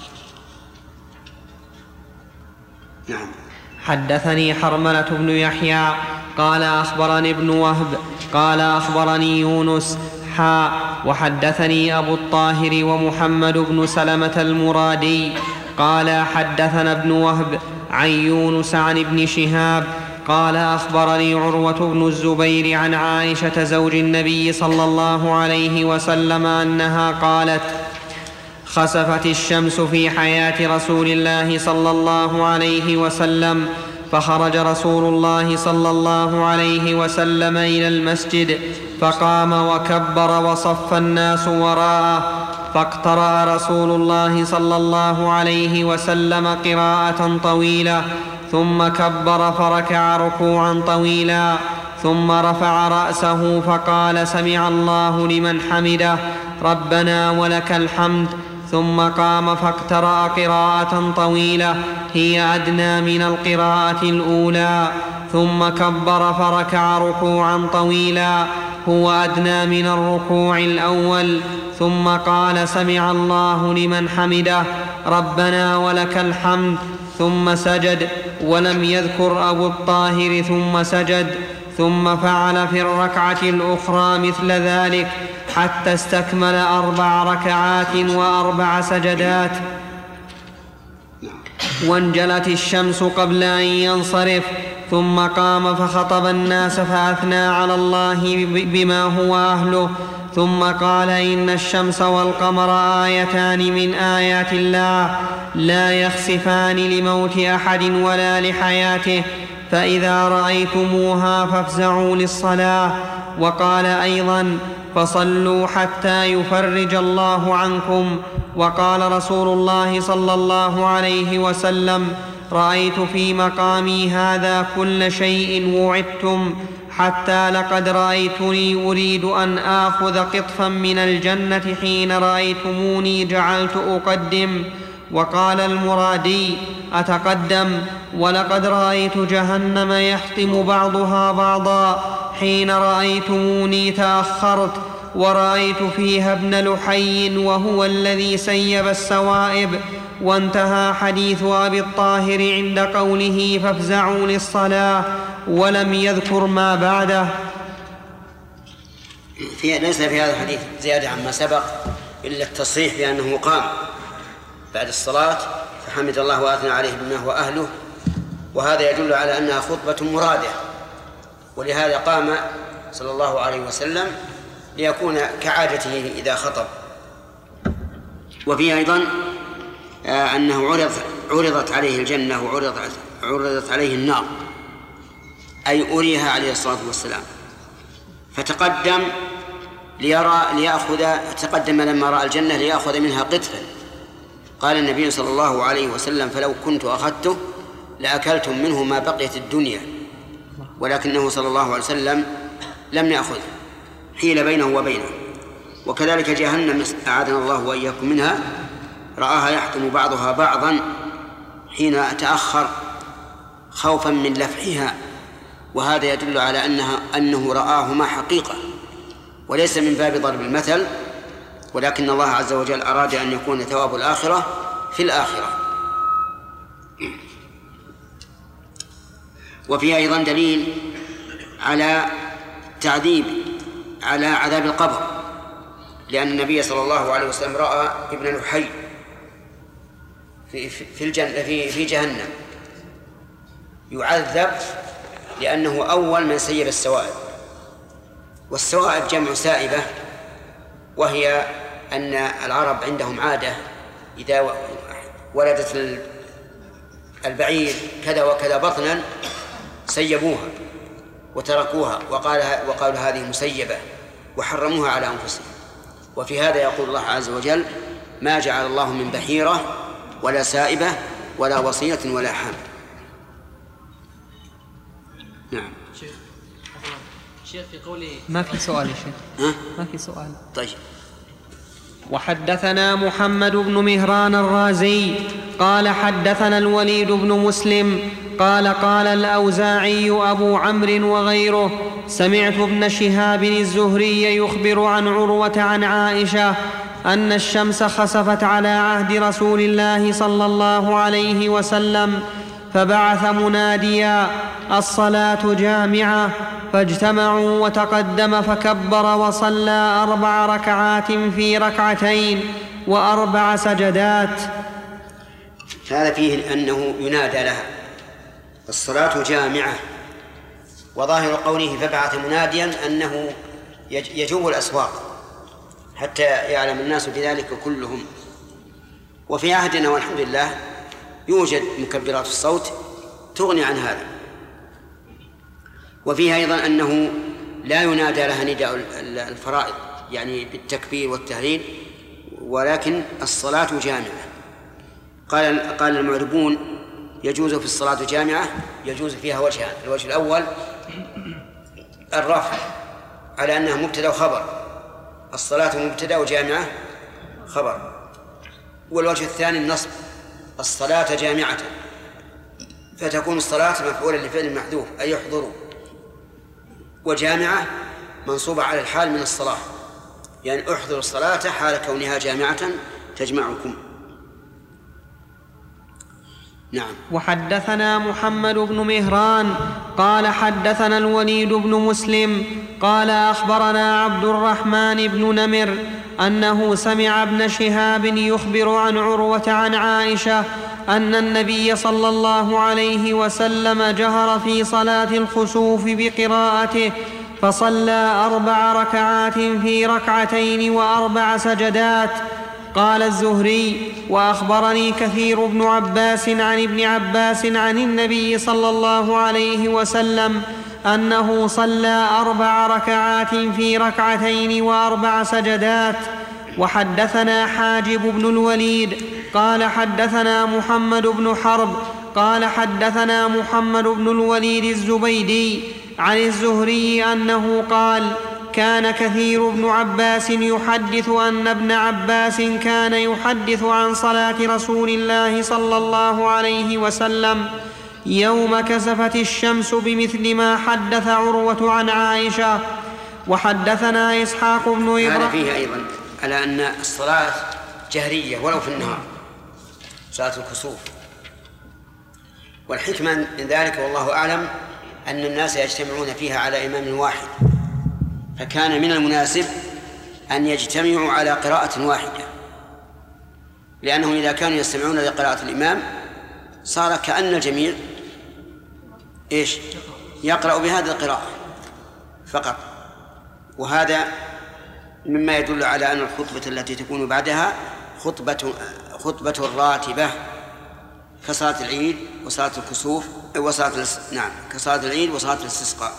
نعم. حدثني حرملة بن يحيى قال أخبرني ابن وهب قال أخبرني يونس وحدثني أبو الطاهر ومحمد بن سلمة المرادي قال حدثنا ابن وهب عن يونس عن ابن شهاب قال أخبرني عروة بن الزبير عن عائشة زوج النبي صلى الله عليه وسلم أنها قالت: خسفت الشمس في حياة رسول الله صلى الله عليه وسلم، فخرج رسول الله صلى الله عليه وسلم إلى المسجد فقام وكبر وصف الناس وراءه، فاقترأ رسول الله صلى الله عليه وسلم قراءة طويلة ثم كبر فركع ركوعا طويلا ثم رفع رأسه فقال: سمع الله لمن حمده ربنا ولك الحمد، ثم قام فاقترأ قراءة طويلة هي أدنى من القراءة الأولى، ثم كبر فركع ركوعا طويلا هو أدنى من الركوع الأول، ثم قال: سمع الله لمن حمده ربنا ولك الحمد، ثم سجد، ولم يذكر أبو الطاهر ثم سجد، ثم فعل في الركعة الأخرى مثل ذلك حتى استكمل 4 ركعات و4 سجدات. وانجلت الشمس قبل أن ينصرف، ثم قام فخطب الناس فأثنى على الله بما هو أهله، ثم قال: إن الشمس والقمر آيتان من آيات الله لا يخسفان لموت أحد ولا لحياته، فإذا رأيتموها فافزعوا للصلاة. وقال أيضا: فصلوا حتى يفرج الله عنكم. وقال رسول الله صلى الله عليه وسلم: رأيت في مقامي هذا كل شيء وعدتم، حتى لقد رأيتني أريد أن آخذ قطفا من الجنة حين رأيتموني جعلت أقدم. وقال المرادي: أتقدم؟ ولقد رأيت جهنم يحطم بعضها بعضا حين رأيتموني تأخرت، ورأيت فيها ابن لحي وهو الذي سيب السوائب. وانتهى حديث أبي الطاهر عند قوله: فافزعوا للصلاة، ولم يذكر ما بعده. ليس في هذا الحديث زيادة عما سبق إلا التصريح بأنه قام بعد الصلاة فحمد الله وأثنى عليه بما هو أهله، وهذا يدل على أنها خطبة مرادة، ولهذا قام صلى الله عليه وسلم ليكون كعادته إذا خطب. وفيه أيضا أنه عرضت عليه الجنة وعرضت عليه النار، أي أريها عليه الصلاة والسلام، فتقدم تقدم لما رأى الجنة ليأخذ منها قطفا. قال النبي صلى الله عليه وسلم: فلو كنت أخذته لأكلتم منه ما بقيت الدنيا، ولكنه صلى الله عليه وسلم لم يأخذ، حيل بينه وبينه. وكذلك جهنم أعاذنا الله وإياكم منها، رآها يحطم بعضها بعضا حين تأخر خوفا من لفحها، وهذا يدل على أنه رآهما حقيقة وليس من باب ضرب المثل، ولكن الله عز وجل أراد أن يكون ثواب الآخرة في الآخرة. وفيه أيضا دليل على عذاب القبر، لأن النبي صلى الله عليه وسلم رأى ابن لحي في جهنم يعذب لأنه أول من سيب السوائب. والسوائب جمع سائبة، وهي أن العرب عندهم عادة إذا ولدت البعير كذا وكذا بطنا سيبوها وتركوها وقالوا هذه مسيبة وحرموها على أنفسهم. وفي هذا يقول الله عز وجل: ما جعل الله من بحيرة ولا سائبة ولا وصية ولا حام. نعم. شيخ في قوله ما في سؤال يا شيخ. ما في سؤال. طيب. وحدثنا محمد بن مهران الرازي قال حدثنا الوليد بن مسلم قال الأوزاعي أبو عمرو وغيره: سمعت ابن شهاب الزهري يخبر عن عروة عن عائشة أن الشمس خسفت على عهد رسول الله صلى الله عليه وسلم، فبعث مناديا: الصلاة جامعة، فاجتمعوا، وتقدم فكبر وصلى 4 ركعات في ركعتين و4 سجدات. هذا فيه أنه ينادى لها الصلاة جامعة، وظاهر قوله فبعث مناديا أنه يجوب الأسواق حتى يعلم الناس بذلك كلهم. وفي عهدنا والحمد لله يوجد مكبرات الصوت تغني عن هذا. وفيها أيضا أنه لا ينادى لها نداء الفرائض يعني بالتكبير والتهليل، ولكن الصلاة جامعة. قال المعربون: يجوز في الصلاة جامعة يجوز فيها وجهان: الوجه الأول الرفع على أنها مبتدأ وخبر، الصلاة مبتدأ وجامعة خبر. والوجه الثاني النصب: الصلاة جامعة، فتكون الصلاة مفعولا لفعل محذوف أي يحضر، وجامعة منصوبة على الحال من الصلاة، يعني احضروا الصلاة حال كونها جامعة تجمعكم. نعم. وحدثنا محمد بن مهران قال حدثنا الوليد بن مسلم قال أخبرنا عبد الرحمن بن نمر أنه سمع ابن شهاب يخبر عن عروة عن عائشة أن النبي صلى الله عليه وسلم جهر في صلاة الخسوف بقراءته، فصلى 4 ركعات في ركعتين و4 سجدات. قال الزهري: وأخبرني كثير بن عباس عن ابن عباس عن النبي صلى الله عليه وسلم أنه صلى 4 ركعات في ركعتين و4 سجدات. وحدثنا حاجب بن الوليد قال حدثنا محمد بن حرب قال حدثنا محمد بن الوليد الزبيدي عن الزهري أنه قال: كان كثير بن عباس يحدث أن ابن عباس كان يحدث عن صلاة رسول الله صلى الله عليه وسلم يوم كسفت الشمس بمثل ما حدث عروة عن عائشة. وحدثنا إسحاق بن إبراهيم. هذا فيه أيضا على أن الصلاة جهرية ولو في النهار، صلاة الكسوف. والحكمة من ذلك والله أعلم أن الناس يجتمعون فيها على إمام واحد، فكان من المناسب أن يجتمعوا على قراءة واحدة، لأنهم إذا كانوا يستمعون لقراءة الإمام صار كأن الجميع يقرأ بهذه القراءة فقط. وهذا مما يدل على أن الخطبة التي تكون بعدها خطبة راتبة كصلاة العيد وصلاة الكسوف كصلاة العيد وصلاة الاستسقاء.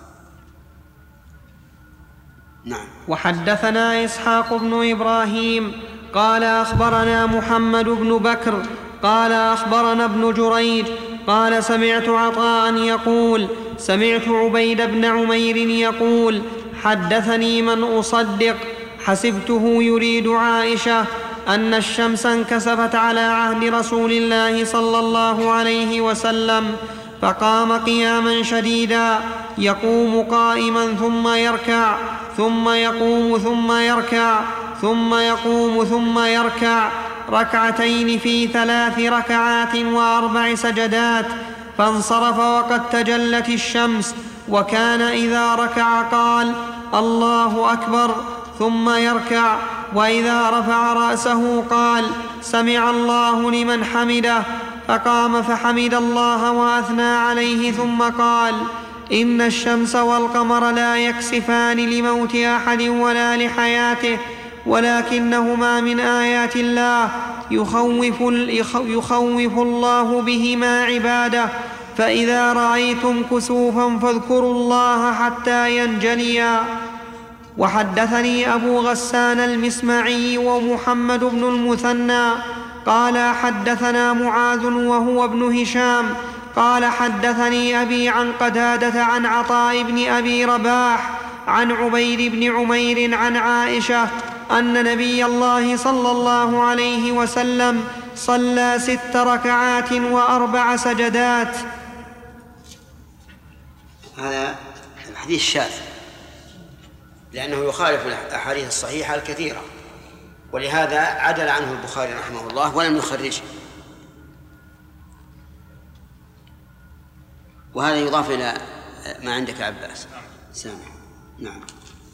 نعم. وحدثنا إسحاق بن إبراهيم قال أخبرنا محمد بن بكر قال أخبرنا ابن جريج قال سمعت عطاء يقول سمعت عبيد بن عمير يقول: حدثني من أصدق حسبته يريد عائشة أن الشمس انكسفت على عهد رسول الله صلى الله عليه وسلم، فقام قياما شديدا يقوم قائما ثم يركع ثم يقوم ثم يركع ثم يقوم ثم يركع ركعتين في 3 ركعات و4 سجدات، فانصرف وقد تجلت الشمس، وكان إذا ركع قال: الله أكبر، ثم يركع، وإذا رفع رأسه قال: سمع الله لمن حمده، فقام فحمد الله وأثنى عليه ثم قال: إن الشمس والقمر لا يكسفان لموت أحد ولا لحياته، ولكنهما من آيات الله يخوف الله بهما عباده، فإذا رأيتم كسوفا فاذكروا الله حتى ينجليا. وحدثني أبو غسان المسمعي ومحمد بن المثنى قال حدثنا معاذ وهو ابن هشام قال حدثني أبي عن قتادة عن عطاء بن أبي رباح عن عبيد بن عمير عن عائشة أن نبي الله صلى الله عليه وسلم صلى 6 ركعات و4 سجدات. حديث شاذ، لأنه يخالف الأحاديث الصحيحة الكثيرة، ولهذا عدل عنه البخاري رحمه الله ولم يخرجه. وهذا يضاف إلى ما عندك عباس. سامح. نعم.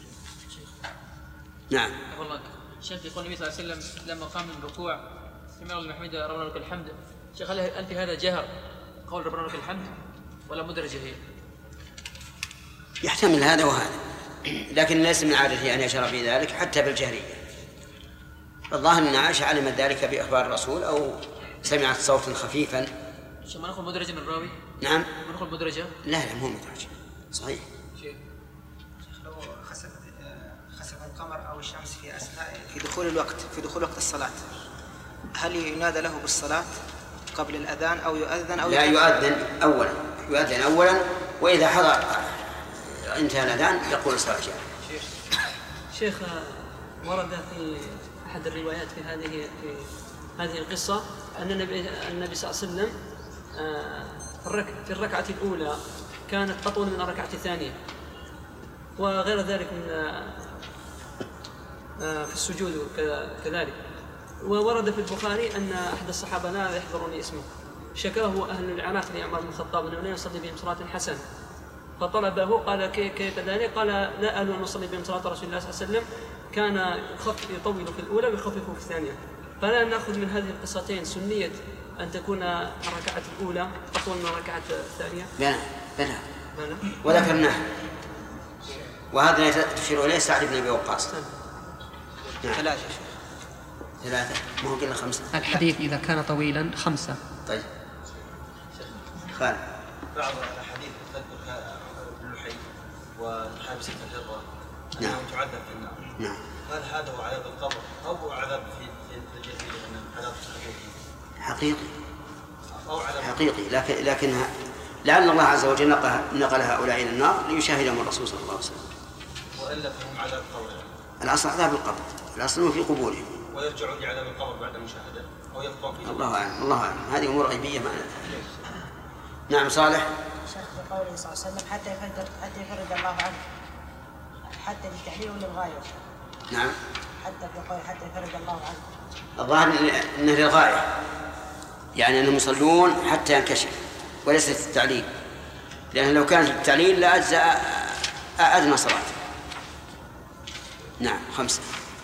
نعم. والله شيخ يقول النبي صلى الله عليه وسلم لما قام من الركوع سمع الله لمن حمده ربنا لك الحمد. شيخ هل في هذا جهر قول ربنا لك الحمد ولا مدرجة هي؟ يحتمل هذا وهذا، لكن ليس من عادته أن يشرع في ذلك حتى بالجهرية. الظاهر أن عائشة علمت ذلك بإخبار الرسول أو سمعت صوتا خفيفا. شيخ ما نأخذ مدرجة من الراوي؟ نعم. ما نأخذ مدرجة؟ لا مو مدرجة. صحيح. شيخ لو خسف القمر أو الشمس في أثناء في دخول وقت الصلاة، هل ينادى له بالصلاة قبل الأذان أو يؤذن أو لا يؤذن أولا وإذا حضر انتهى الأذان يقول الصلاة جاء. شيخ ورد في أحد الروايات في هذه القصة أن النبي صلى الله عليه وسلم في الركعة الأولى كانت أطول من الركعة الثانية، وغير ذلك من في السجود كذلك. وورد في البخاري أن أحد الصحابة لا يحضرني اسمه شكاه أهل العراق لعمر بن الخطاب أنه لا يصلي بهم صلاة حسنة، فطلبه قال كيف ذلك؟ قال لا أهل أن نصلي بهم صلاة رسول الله صلى الله عليه وسلم، كان يطول في الأولى ويخفف في الثانية. فلا نأخذ من هذه القصتين سنية أن تكون الركعة الأولى أطول من الركعة الثانية؟ بلى وذكرناه، وهذا تشير إليه سعد بن أبي وقاص. ثلاثة ما هو قلنا 5. الحديث إذا كان طويلا 5. طيب خالد. بعض الأحاديث تذكر اللحي وحابسة الهرة نعم تعذب في النار. نعم. هل هذا هو عذاب القبر أو عذاب في الجحيم عذاب حقيقي؟ لكن لأن الله عز وجل نقل هؤلاء إلى النار ليشاهدهم الرسول صلى الله عليه وسلم. وإلا فهم عذاب قبر. الأصل عذاب القبر، الأصل في قبورهم. ويرجعون لعذاب القبر بعد المشاهدة أو يبقون فيه؟ الله أعلم. هذه أمور غيبية معنا. نعم صالح. شيخ بقوله صلى الله عليه وسلم حتى يفرج الله عنه، حتى للتحليل وللغاية. نعم. حتى يفرج الله عنه. الظاهر أنه للغاية، يعني أنهم يصلون حتى ينكشف وليس التعليل، لأن لو كانت التعليل لأجزاء أدنى صلاة. نعم 5.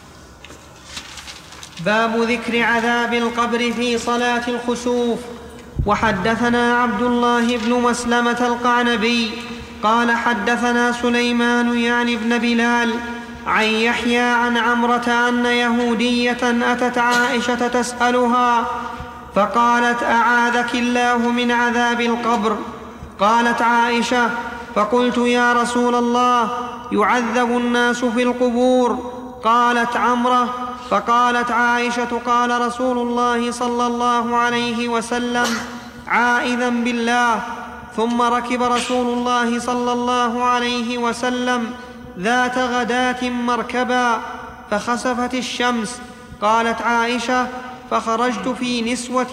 باب ذكر عذاب القبر في صلاة الخسوف. وحدثنا عبد الله بن مسلمة القعنبي قال حدثنا سليمان يعني بن بلال عن يحيى عن عمرة أن يهودية أتت عائشة تسألها فقالت أعاذك الله من عذاب القبر. قالت عائشة فقلت يا رسول الله يعذب الناس في القبور. قالت عمرة فقالت عائشة قال رسول الله صلى الله عليه وسلم عائذا بالله. ثم ركب رسول الله صلى الله عليه وسلم ذات غداة مركبا فخسفت الشمس. قالت عائشة فخرجت في نسوة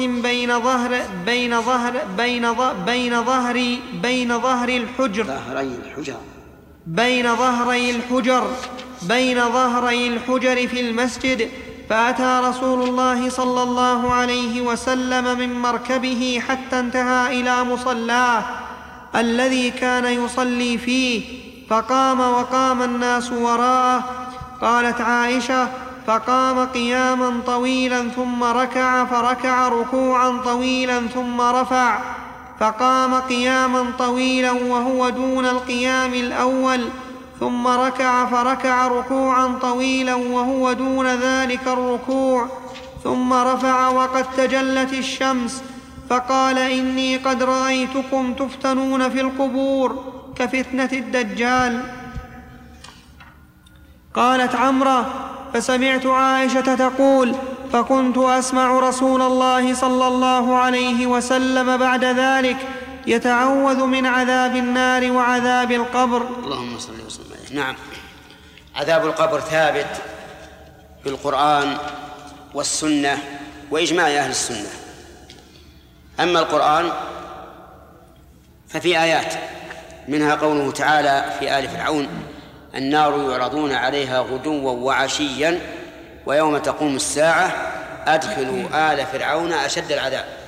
بين ظهري الحجر في المسجد، فأتى رسول الله صلى الله عليه وسلم من مركبه حتى انتهى إلى مصلاه الذي كان يصلي فيه، فقام وقام الناس وراءه. قالت عائشة فقام قياما طويلا ثم ركع فركع ركوعا طويلا ثم رفع، فقام قياما طويلا وهو دون القيام الأول، ثم ركع فركع ركوعا طويلا وهو دون ذلك الركوع، ثم رفع وقد تجلت الشمس، فقال إني قد رأيتكم تفتنون في القبور كفتنة الدجال. قالت عمرة فسمعت عائشة تقول فكنت أسمع رسول الله صلى الله عليه وسلم بعد ذلك يتعوذ من عذاب النار وعذاب القبر. اللهم صل وسلم عليه. نعم، عذاب القبر ثابت بالقرآن والسنة وإجماع أهل السنة. أما القرآن ففي آيات منها قوله تعالى في آل فرعون: النار يعرضون عليها غدوا وعشيا ويوم تقوم الساعة أدخلوا آل فرعون أشد العذاب.